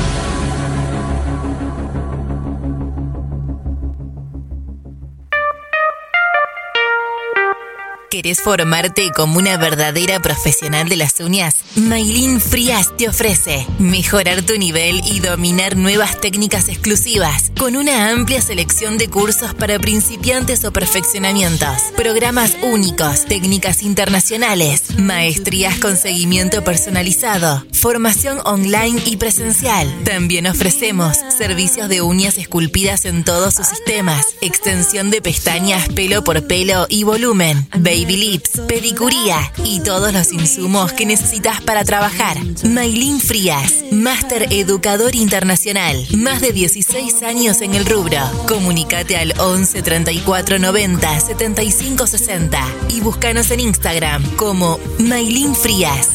¿Querés formarte como una verdadera profesional de las uñas? Maylin Frías te ofrece mejorar tu nivel y dominar nuevas técnicas exclusivas con una amplia selección de cursos para principiantes o perfeccionamientos, programas únicos, técnicas internacionales, maestrías con seguimiento personalizado, formación online y presencial. También ofrecemos servicios de uñas esculpidas en todos sus sistemas, extensión de pestañas pelo por pelo y volumen, baby lips, pedicuría y todos los insumos que necesitas para trabajar. Maylin Frías, Máster Educador Internacional, más de dieciséis años en el rubro. Comunicate al once treinta y cuatro noventa setenta y cinco sesenta y búscanos en Instagram como Maylin Frías.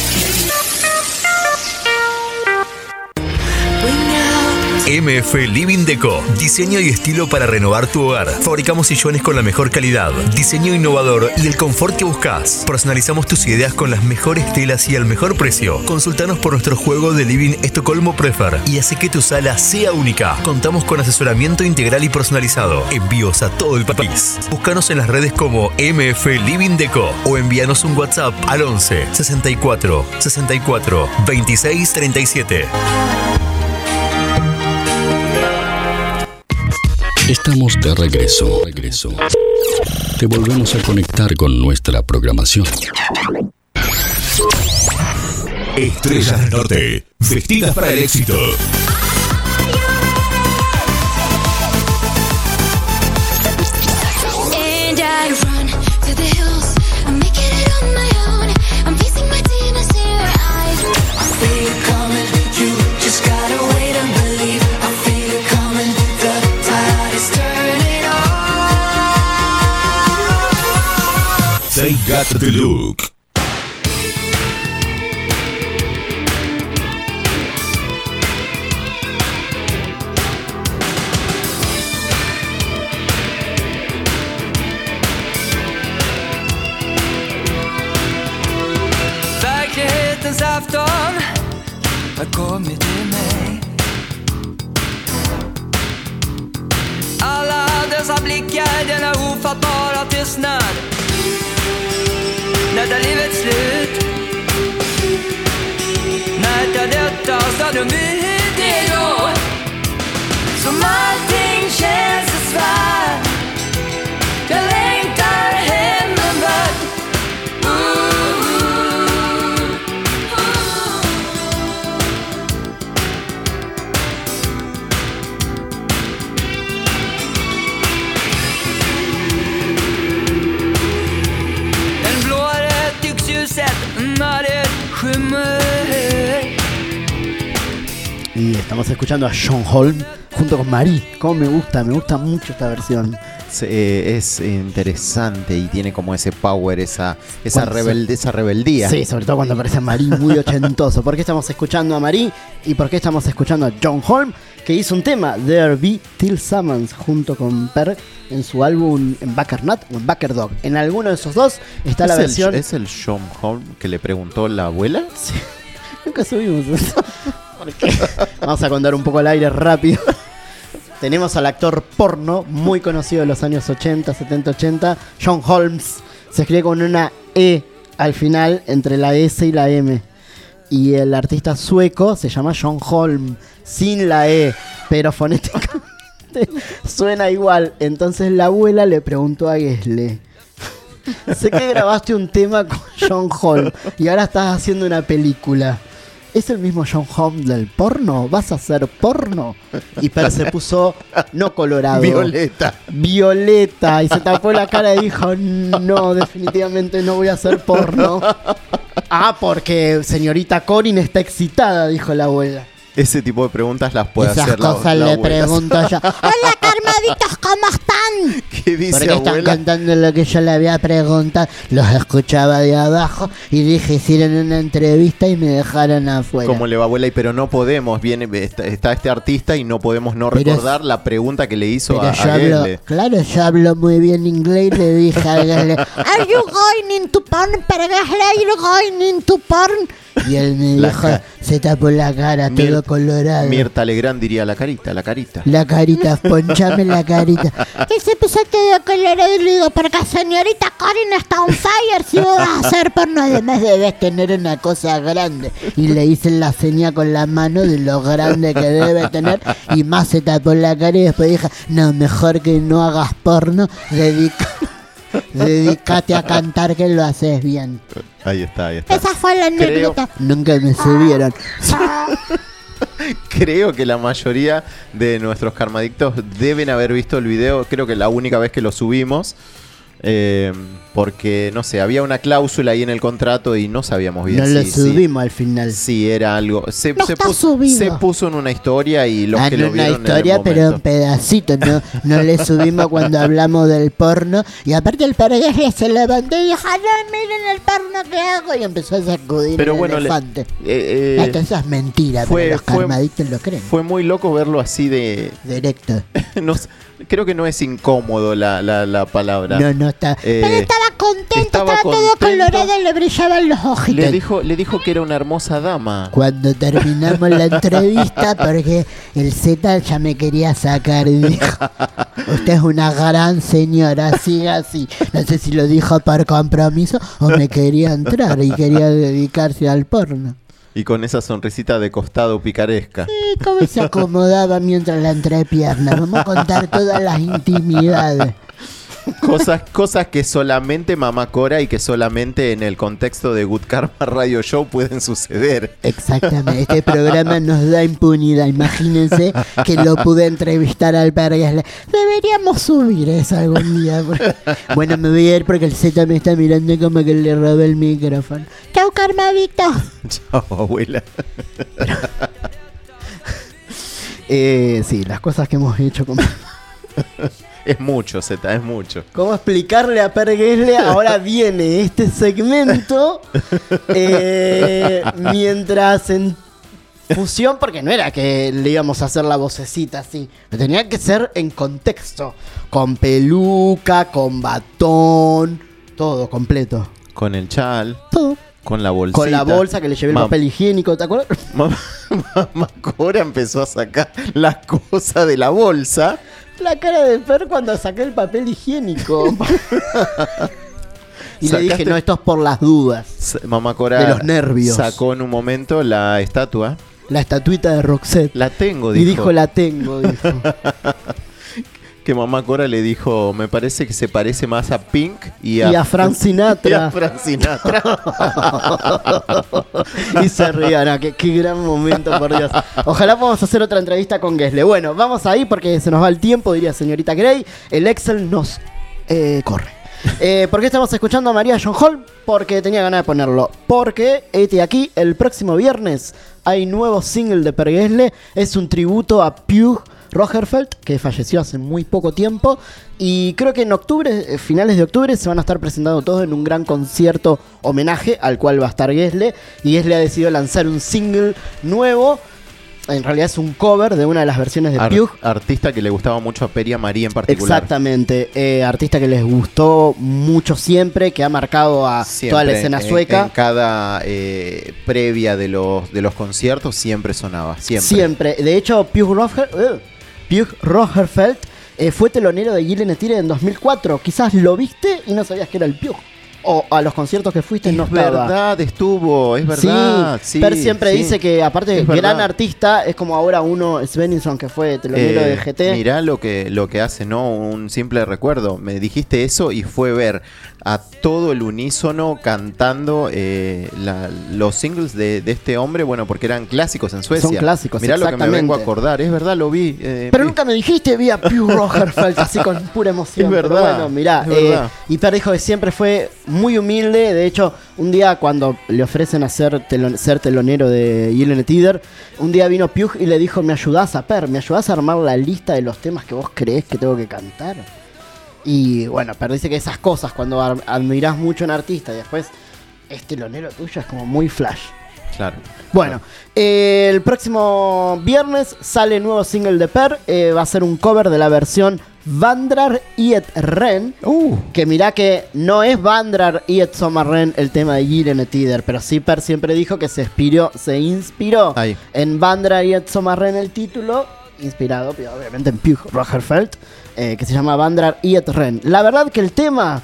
M F Living Deco, diseño y estilo para renovar tu hogar. Fabricamos sillones con la mejor calidad, diseño innovador y el confort que buscas. Personalizamos tus ideas con las mejores telas y al mejor precio. Consultanos por nuestro juego de Living Estocolmo Prefer y hace que tu sala sea única. Contamos con asesoramiento integral y personalizado. Envíos a todo el país. Búscanos en las redes como M F Living Deco o envíanos un WhatsApp al once sesenta y cuatro sesenta y cuatro veintiséis treinta y siete. Estamos de regreso. regreso. Te volvemos a conectar con nuestra programación. Estrellas del Norte, vestidas para el éxito. And I run to the hills, I'm making it on my own. I'm facing my demons here. I feel it coming, you just gotta wait and believe. I feel it coming, the tide is turning on. They got the look. Verklighetens afton har kommit till mig. Alla dessa blickar, denna ofattbara tystnad. När tar livet slut? När tar detta stadium vid? Det är då som allting känns så svårt. Jag längtar hem en värld. Y estamos escuchando a John Holm junto con Marie. Como me gusta, me gusta mucho esta versión. Eh, es interesante y tiene como ese power, esa, esa, Cuando rebelde, se- esa rebeldía. Sí, sobre todo cuando aparece Marie, muy ochentoso. ¿Por qué estamos escuchando a Marie? ¿Y por qué estamos escuchando a John Holm? Que hizo un tema, There Be Till Summons, junto con Per en su álbum en Backer Nut o en Backer Dog. En alguno de esos dos está la ¿Es el- versión. ¿Es el John Holm que le preguntó la abuela? Sí. Nunca subimos eso. ¿Por qué? Vamos a contar un poco al aire rápido. Tenemos al actor porno muy conocido de los años ochenta, setenta, ochenta, John Holmes. Se escribe con una E al final entre la S y la M. Y el artista sueco se llama John Holm, sin la E, pero fonéticamente suena igual. Entonces la abuela le preguntó a Gessle: sé que grabaste un tema con John Holm y ahora estás haciendo una película. ¿Es el mismo John Holm del porno? ¿Vas a hacer porno? Y Per se puso, no colorado, Violeta. Violeta. Y se tapó la cara y dijo: no, definitivamente no voy a hacer porno. Ah, porque señorita Corin está excitada, dijo la abuela. Ese tipo de preguntas las puede Esas hacer la, cosas la le abuela. pregunto yo. Hola, Carmaditos, ¿cómo están? ¿Qué dice Porque están abuela? cantando lo que yo le había preguntado. Los escuchaba de abajo y dije: hicieron una entrevista y me dejaron afuera. ¿Cómo le va, abuela? Y pero no podemos, viene está, está este artista y no podemos no Pero recordar la pregunta que le hizo Pero a, yo a hablo, Gessle. claro, yo hablo muy bien inglés y le dije a Gessle: Are you going into porn? Pero Gessle, are you going into porn? Y él me La dijo, ca- se tapó la cara, Mir- todo colorado. Mirta Legrand diría la carita, la carita. La carita, ponchame la carita. Y se puso todo colorado y le digo: porque señorita Corin está on fire, si vos vas a hacer porno, además debes tener una cosa grande. Y le hice la señal con la mano de lo grande que debe tener. Y más se tapó la cara y después dije: no, mejor que no hagas porno, dedica, dedícate a cantar que lo haces bien. Ahí está, ahí está. Esa fue la Creo- anécdota. Nunca me subieron. Creo que la mayoría de nuestros karmadictos deben haber visto el video. Creo que la única vez que lo subimos. eh, porque, no sé, había una cláusula ahí en el contrato y no sabíamos bien No si, lo si- subimos al final. si era algo. Se, No se está puso, subido. se puso en una historia y los Ah, que no lo una vieron historia, en el pero momento. en pedacitos. No, no le subimos cuando hablamos del porno. Y aparte el perguesle se levantó y dijo: no, miren el porno que hago. Y empezó a sacudir Pero el bueno, le- elefante. eh, eh, Esto eso es mentira, fue- pero los fue- karmadictos lo creen. Fue muy loco verlo así de. Directo. no sé, creo que no es incómodo la, la, la palabra. No, no está. Eh, pero estaba contento, estaba estaba, todo contento. colorado, le brillaban los ojitos. Le dijo, le dijo que era una hermosa dama. Cuando terminamos la entrevista, porque el Z ya me quería sacar y dijo: usted es una gran señora, siga así. No sé si lo dijo por compromiso o me quería entrar y quería dedicarse al porno. Y con esa sonrisita de costado picaresca. ¿Y cómo se acomodaba mientras la entrepierna? Vamos a contar todas las intimidades. Cosas, cosas que solamente Mamá Cora y que solamente en el contexto de Good Karma Radio Show pueden suceder. Exactamente, este programa nos da impunidad. Imagínense que lo pude entrevistar al Perguesle. Deberíamos subir eso algún día. Bueno, me voy a ir porque el Z me está mirando como que le robé el micrófono. Chau, Karmadito. Chao, abuela. Eh, sí, las cosas que hemos hecho. Como... Es mucho, Z, es mucho. ¿Cómo explicarle a Perguesle? Ahora viene este segmento eh, mientras en fusión, porque no era que le íbamos a hacer la vocecita así, tenía que ser en contexto, con peluca, con batón, todo completo. Con el chal. Todo. Con la bolsita. Con la bolsa que le llevé el Mam- papel higiénico, ¿te acuerdas? Mamá, Mamá Cora empezó a sacar las cosas de la bolsa. La cara de Per cuando saqué el papel higiénico. Y le dije: Sacaste- no, esto es por las dudas. S- Mamá Cora De los nervios. sacó en un momento la estatua. La estatuita de Roxette. La tengo, Y dijo. dijo: la tengo, dijo. Que Mamá Cora le dijo, me parece que se parece más a Pink y a, Y a Frank Sinatra. y a Frank Sinatra. Y se rían, ah, qué, qué gran momento, por Dios. Ojalá podamos hacer otra entrevista con Gessle. Bueno, vamos ahí porque se nos va el tiempo, diría señorita Grey. El Excel nos eh, corre. Eh, ¿Por qué estamos escuchando a María John Hall? Porque tenía ganas de ponerlo. Porque, este aquí, el próximo viernes hay nuevo single de Per Gessle. Es un tributo a Pugh Rogersfeld, que falleció hace muy poco tiempo. Y creo que en octubre, eh, finales de octubre, se van a estar presentando todos en un gran concierto homenaje al cual va a estar Gessle. Y Gessle ha decidido lanzar un single nuevo. En realidad es un cover de una de las versiones de Ar- Pugh. artista que le gustaba mucho a Peria María en particular. Exactamente, eh, artista que les gustó mucho siempre, que ha marcado a Siempre, toda la escena en- sueca. En cada eh, previa de los, de los conciertos siempre sonaba. Siempre. Siempre. De hecho, Pugh, Roger, eh, Pugh Rogersfeld eh, fue telonero de Gillen Stiller en dos mil cuatro. Quizás lo viste y no sabías que era el Pugh. o a los conciertos que fuiste no Es estaba. verdad, estuvo, es verdad. Sí, Sí, Per siempre sí. dice que aparte Es gran verdad. artista, es como ahora uno, Sveninson, que fue telonero Eh, de G T. Mirá lo que, lo que hace, ¿no? Un simple recuerdo. Me dijiste eso y fue ver a todo el unísono cantando eh, la- los singles de, de este hombre, bueno, porque eran clásicos en Suecia. Son clásicos, Mirá lo que me exactamente. vengo a acordar, es verdad, lo vi. eh, Pero vi- nunca me dijiste, vi a Pew Rogerfeld así con pura emoción. Es Pero verdad, bueno, mirá, es eh, verdad. y Per dijo que siempre fue muy humilde. De hecho, un día cuando le ofrecen hacer telon- ser telonero de Gillen Tider, un día vino Pew y le dijo, ¿me ayudás a Per? ¿Me ayudás a armar la lista de los temas que vos creés que tengo que cantar? Y bueno, Per dice que esas cosas, cuando ar- admirás mucho a un artista y después es telonero tuyo, es como muy flash. Claro. Bueno, eh, el próximo viernes sale nuevo single de Per. eh, va a ser un cover de la versión Vandrar Iet Ren. Uh. Que mirá que no es Vandrar Iet Sommarren el tema de Gillen Tider, pero sí Per siempre dijo que se inspiró, se inspiró Ahí. en Vandrar Iet Sommarren el título, inspirado obviamente en Pew Rogerfeld, eh, que se llama Vandrar Iet Ren. La verdad que el tema,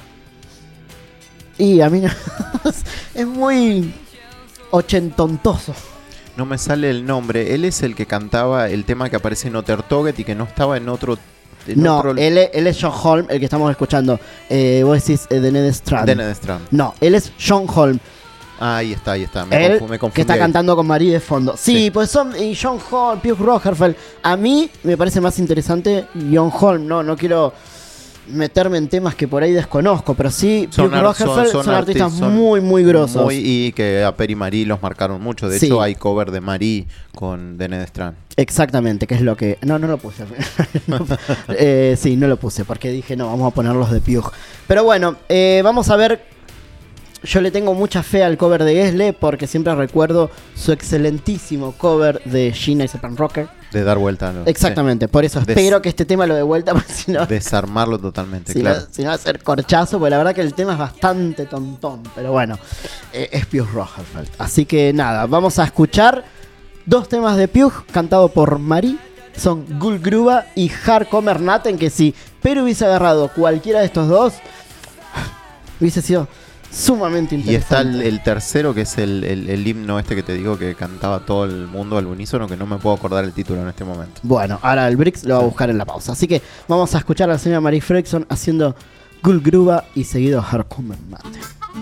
y a mí no, es muy ochentontoso. No me sale el nombre. Él es el que cantaba el tema que aparece en Ottertoget y que no estaba en otro. en No, otro- él, es- él es John Holm, el que estamos escuchando. Eh, vos decís eh, de Ned Strand. De Ned Strand. No, él es John Holm. Ah, ahí está, ahí está. Me, Él confu- me confundí que está ahí. cantando con Marie de fondo. Sí, pues son y John Holm, Pew Rogerfeld. A mí me parece más interesante John Holm. No, no quiero meterme en temas que por ahí desconozco, pero sí, Son Pew ar- Rogerfeld son, son- son artistas arti- son muy, muy grosos. muy- y que a Per y Marie los marcaron mucho. De Sí. hecho, hay cover de Marie con de Ned Strand. Exactamente, que es lo que... No, no lo puse. No, eh, sí, no lo puse, porque dije, no, vamos a ponerlos de Pugh. Pero bueno, eh, vamos a ver... Yo le tengo mucha fe al cover de Gesle, porque siempre recuerdo su excelentísimo cover de Gina y Sepan Rocker. De dar vuelta. ¿no? Exactamente, por eso Des- espero que este tema lo dé vuelta, porque si no... Desarmarlo totalmente, Si, claro. no, si no va a ser corchazo, porque la verdad que el tema es bastante tontón. Pero bueno, eh, es Pew Rogerfeld. Así que nada, vamos a escuchar dos temas de Pew cantados por Marie. Son Gullgruva y Harkomer Natten, que si Per hubiese agarrado cualquiera de estos dos, hubiese sido sumamente Y interesante. está el, el tercero, que es el, el- el himno este que te digo que cantaba todo el mundo al unísono, que no me puedo acordar el título en este momento. Bueno, ahora el Brix lo va a buscar en la pausa. Así que vamos a escuchar a la señora Marie Fredriksson haciendo Gullgruva y seguido Harkomer Natten.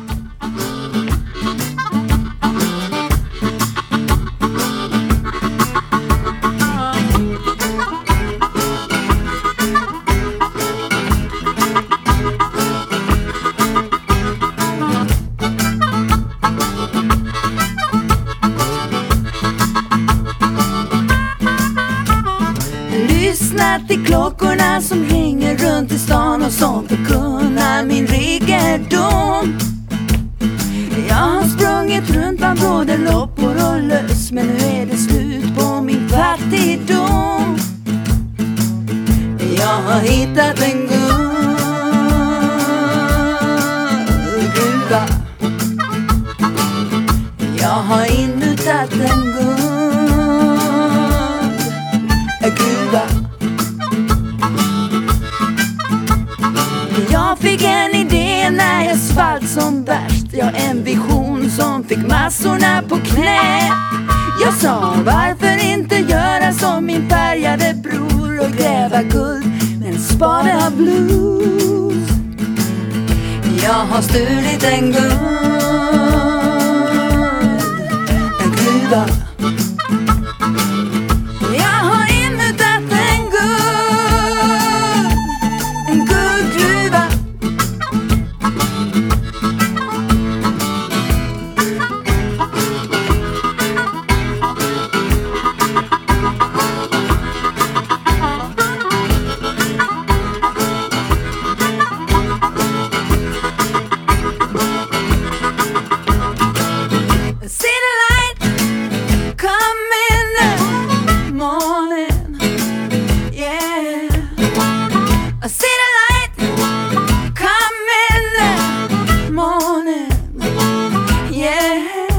Lyssna till klockorna som ringer runt i stan och som förkunnar min rikedom. Jag har sprungit runt bland både loppor och löss, men nu är det slut på min fattigdom. Jag har hittat en guldgruva. Jag har inutat en guldgruva. Jag fick en idé när jag svalt som värst. Jag en vision som fick massorna på knä. Jag sa, varför inte göra som min färgade bror och gräva guld med en spade av blues. Jag har stulit en guld, en gruva. Jag har inutat en guld, en guldgruva. See the light come in the morning, yeah. I see the light come in the morning, yeah.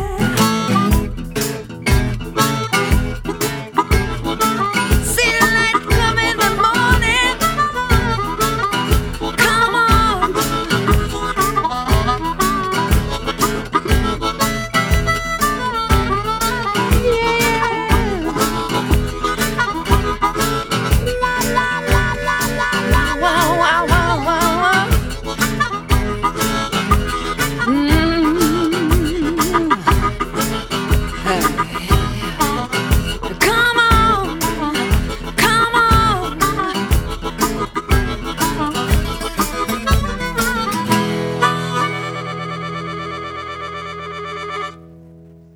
See the light come in the morning, come on.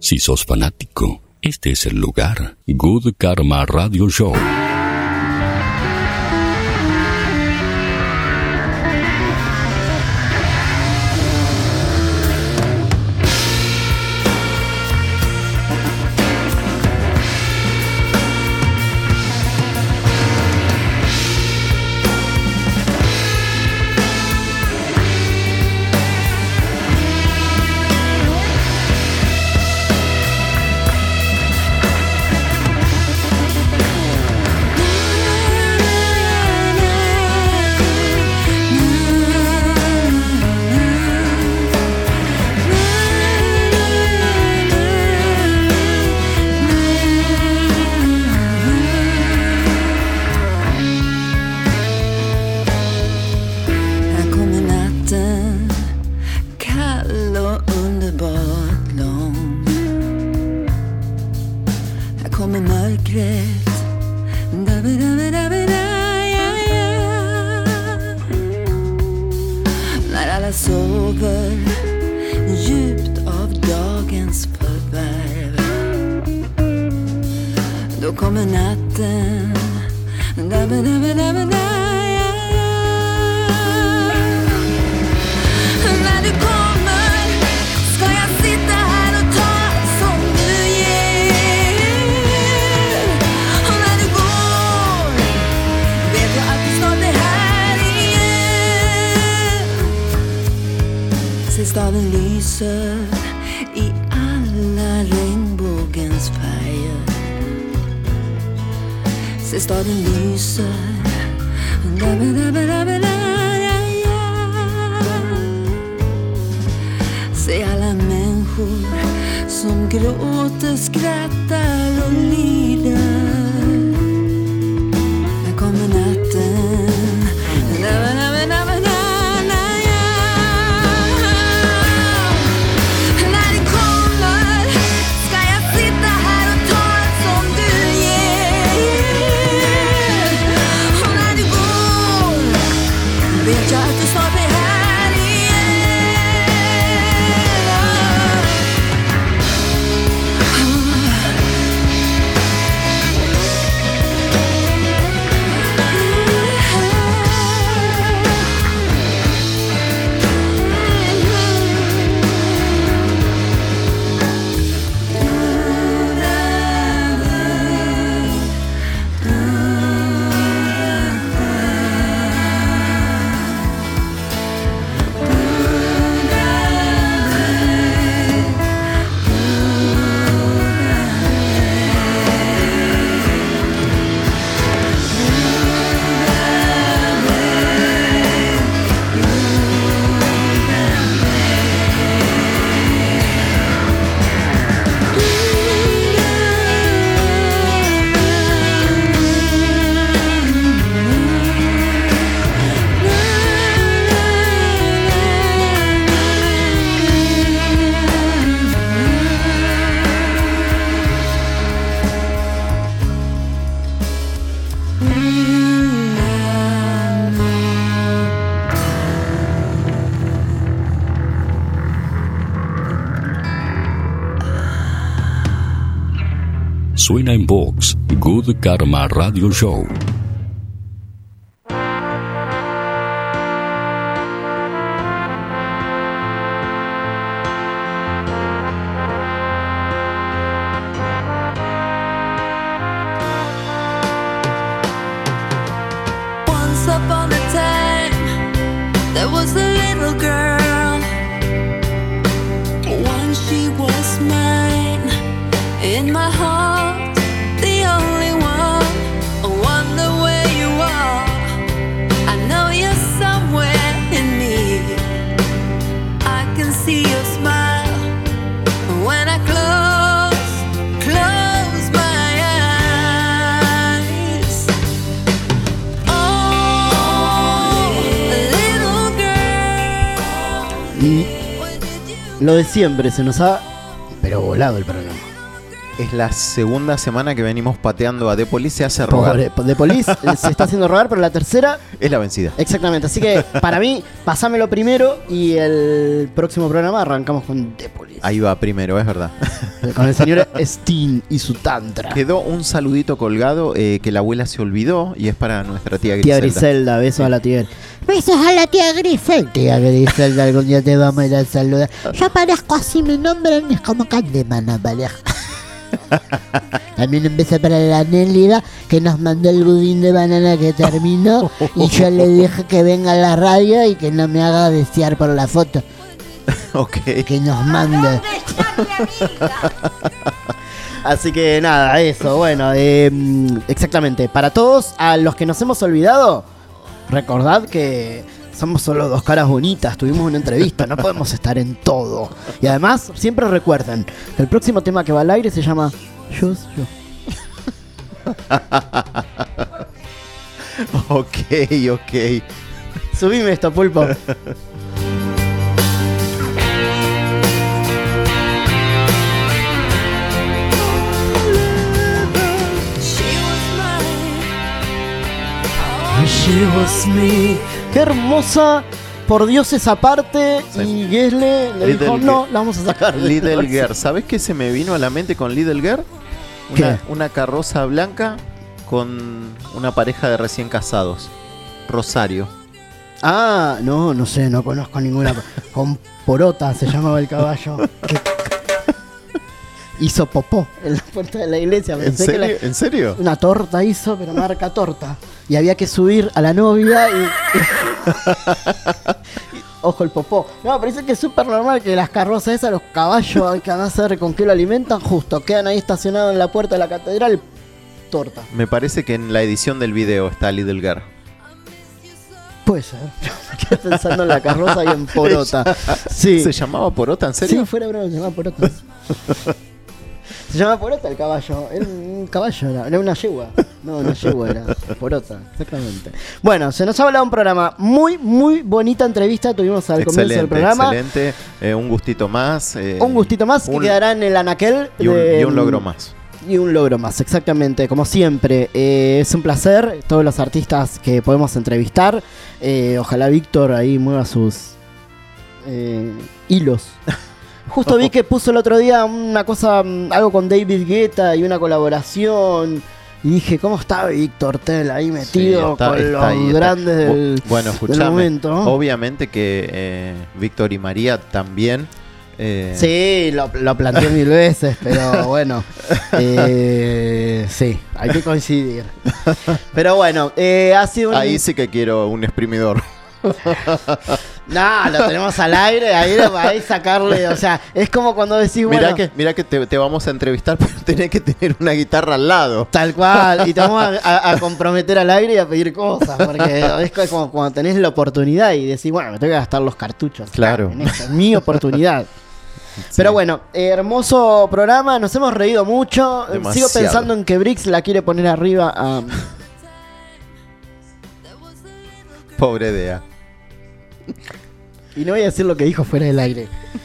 Si sos fanático, este es el lugar. Good Karma Radio Show. Staden lyser i alla regnbågens färger. Se staden lyser. Se alla människor som gråter, skrattar och lider. När kommer natten. Suena en Vox, Good Karma Radio Show. Once upon a time, there was a little girl. Once she was mine, in my heart, the only one. I wonder where you are. I know you're somewhere in me. I can see your smile when I close, close my eyes. Oh, little girl. Y lo de siempre, se nos ha pero volado el programa. Es la segunda semana que venimos pateando a The Police, se hace rogar. Pobre, The Police se está haciendo rogar, pero la tercera... Es la vencida. Exactamente, así que para mí, pasámelo primero y el próximo programa arrancamos con The Police. Ahí va primero, es verdad. Con el señor Steen y su tantra. Quedó un saludito colgado eh, que la abuela se olvidó y es para nuestra tía Griselda. Tía Griselda, besos a la tía. Besos a la tía Griselda. Tía Griselda, algún día te vamos a ir a saludar. Yo parezco así, mi nombre es como Candemana, pareja. También empecé para la Nélida, que nos mandó el budín de banana que terminó. Y yo le dije que venga a la radio y que no me haga desear por la foto. Ok. Que nos mande. Así que nada, eso, bueno, eh, exactamente. Para todos, a los que nos hemos olvidado, recordad que somos solo dos caras bonitas, tuvimos una entrevista, no podemos estar en todo. Y además, siempre recuerden, el próximo tema que va al aire se llama Just You. Ok, ok. Subime esto, Pulpo. She was me. Qué hermosa, por Dios, esa parte. Sí. Y Gesle le Little dijo, Girl. no, la vamos a sacar. Little Girl. ¿Sabes qué se me vino a la mente con Little Girl? Una, una carroza blanca con una pareja de recién casados. Rosario. Ah, no, no sé, no conozco ninguna. Con Porota se llamaba el caballo. Que hizo popó en la puerta de la iglesia. ¿En Pensé serio? que la- ¿En serio? Una torta hizo, pero marca torta. Y había que subir a la novia y... y- ojo el popó. No, parece que es súper normal que las carrozas esas, los caballos que van a hacer con qué lo alimentan, justo quedan ahí estacionados en la puerta de la catedral. Torta. Me parece que en la edición del video está Little Girl. Puede ser. Me quedé pensando en la carroza y en Porota. Sí. ¿Se llamaba Porota? ¿En serio? Sí, fuera broma, se llamaba Porota. Se llama Porota el caballo. Era un caballo, era, era una yegua. No, una yegua era. Porota, exactamente. Bueno, se nos ha hablado un programa. Muy, muy bonita entrevista tuvimos al comienzo del Excelente, programa. excelente. Eh, un gustito más. eh, Un gustito más un- que quedará en el anaquel. y un, de- y un logro más. Y un logro más, exactamente. Como siempre, eh, es un placer todos los artistas que podemos entrevistar. Eh, ojalá Víctor ahí mueva sus eh, hilos. Justo vi que puso el otro día una cosa, mm, algo con David Guetta y una colaboración. Y dije, ¿cómo está Víctor Tell ahí metido Sí, está- con está los ahí, está. grandes del, Bu- Bueno, del escuchame. momento? Obviamente que eh, Víctor y María también. eh, Sí, lo, lo planteé mil veces, pero bueno, eh, sí, hay que coincidir. Pero bueno, eh, ha sido un... Ahí sí que quiero un exprimidor. No, lo tenemos al aire, ahí lo vais a sacarle, o sea, es como cuando decís, bueno... Mirá que, mirá que te, te vamos a entrevistar, pero tenés que tener una guitarra al lado. Tal cual, y te vamos a, a- a comprometer al aire y a pedir cosas, porque es como cuando tenés la oportunidad y decís, bueno, me tengo que gastar los cartuchos. Claro. En esta, es mi oportunidad. Pero bueno, eh, hermoso programa, nos hemos reído mucho. Eh, Demasiado. Sigo pensando en que Brix la quiere poner arriba a... Pobre Dea. Y no voy a decir lo que dijo fuera del aire.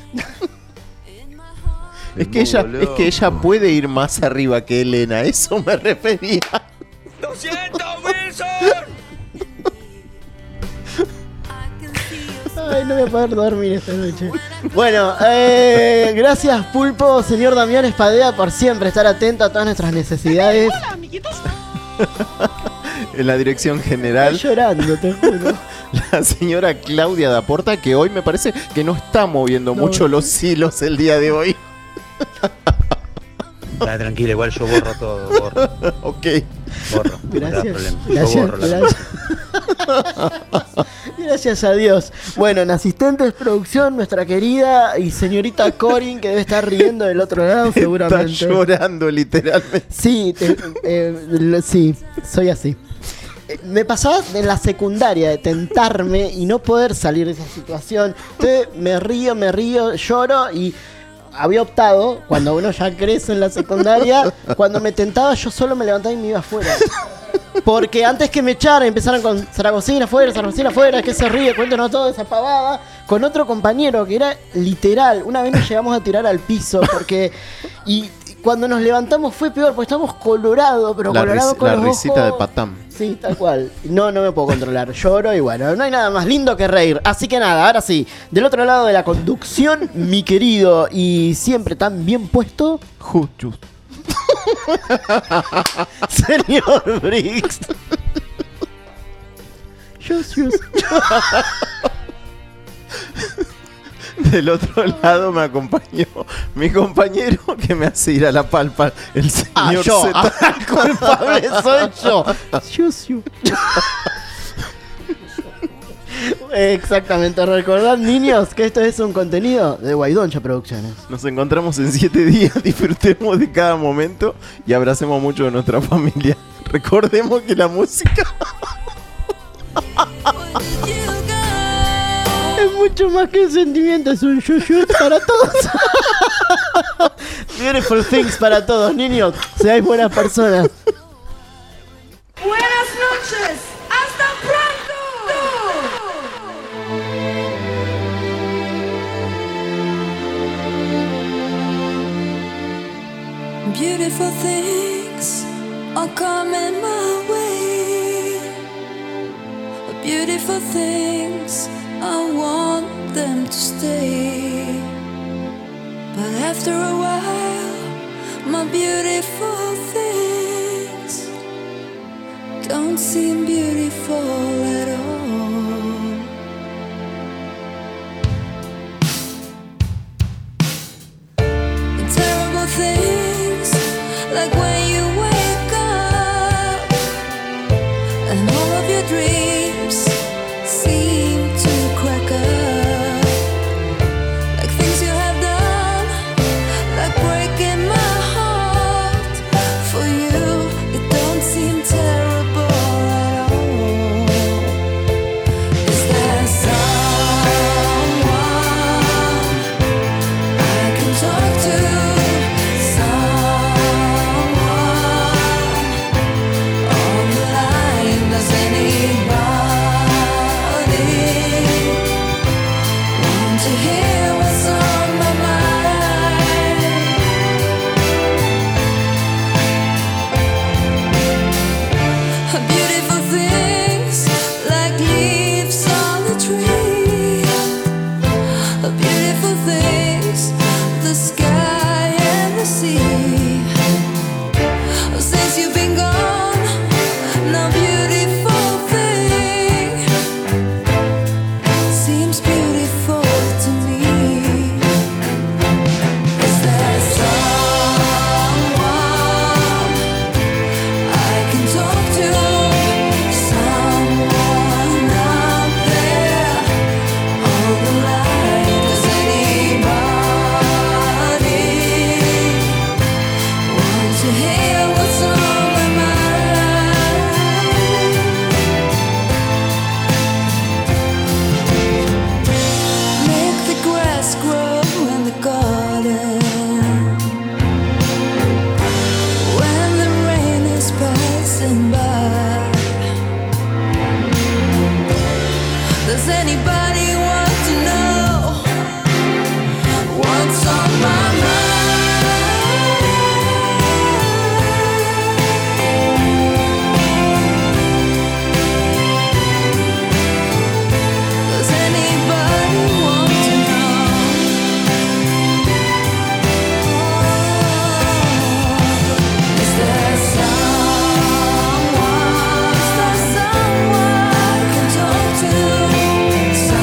Es que, ella, es que ella puede ir más arriba que Elena, eso me refería. ¡Lo siento, Wilson! Ay, no voy a poder dormir esta noche. Bueno, eh, gracias Pulpo, señor Damián Espadea, por siempre estar atento a todas nuestras necesidades. Hola, amiguitos. En la dirección general, Estoy llorando, te juro. la señora Claudia Daporta, que hoy me parece que no está moviendo No. mucho los hilos el día de hoy. Está tranquila, igual yo borro todo, borro. Ok. Borro. No te das Gracias. problema. Yo Gracias, borro la gracias. Gracias a Dios. Bueno, en asistentes producción, nuestra querida y señorita Corin, que debe estar riendo del otro lado seguramente. Está llorando literalmente. Sí, te- eh, lo- sí, soy así. Eh, Me pasaba en la secundaria de tentarme y no poder salir de esa situación. Entonces me río, me río, lloro y había optado, cuando uno ya crece en la secundaria, cuando me tentaba yo solo me levantaba y me iba afuera. Porque antes que me echaran empezaron con Zaragozina afuera, Zaragozina afuera, que se ríe, cuéntanos todo esa pavada, con otro compañero que era literal. Una vez nos llegamos a tirar al piso porque... Y cuando nos levantamos fue peor, porque estamos colorados, pero La, colorados ris- con la los risita de ojos. Patam. Sí, tal cual. No, no me puedo controlar. Lloro y bueno, no hay nada más lindo que reír. Así que nada, ahora sí. Del otro lado de la conducción, mi querido y siempre tan bien puesto, Juju. señor Briggs. Just, just. Del otro lado me acompañó mi compañero que me hace ir a la palpa, el señor Ah, yo. Z. Ah, el culpable soy yo. Just, you. Exactamente, recordad niños que esto es un contenido de Guaidoncha Producciones. Nos encontramos en siete días, disfrutemos de cada momento y abracemos mucho de nuestra familia. Recordemos que la música es mucho más que un sentimiento, es un yuyu para todos. Beautiful things para todos, niños. Seáis buenas personas. Buenas noches. Hasta pronto. Beautiful things are coming my way. Beautiful things, I want them to stay. But after a while, my beautiful things don't seem beautiful at all. The terrible things, like when you wake up and all of your dreams seem to crack up, like things you have done, like breaking my heart. For you, it don't seem terrible at all. Is there someone I can talk to? Someone on the line? Does anybody want to hear what's on my mind? Beautiful things, like leaves on the tree. Beautiful things, the sky and the sea. Since you've been gone, no beautiful thing seems beautiful to me. Is there someone I can talk to? Someone out there on the line? Does anybody want to hear what's on my mind? Make the grass grow in the garden when the rain is passing by. Does anybody want to know what's on my mind? Does anybody want to know? Is there someone? Is there someone I can talk to?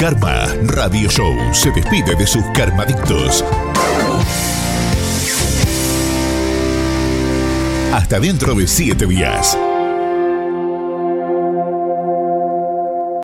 Karma Radio Show se despide de sus karmadictos. Hasta dentro de siete días.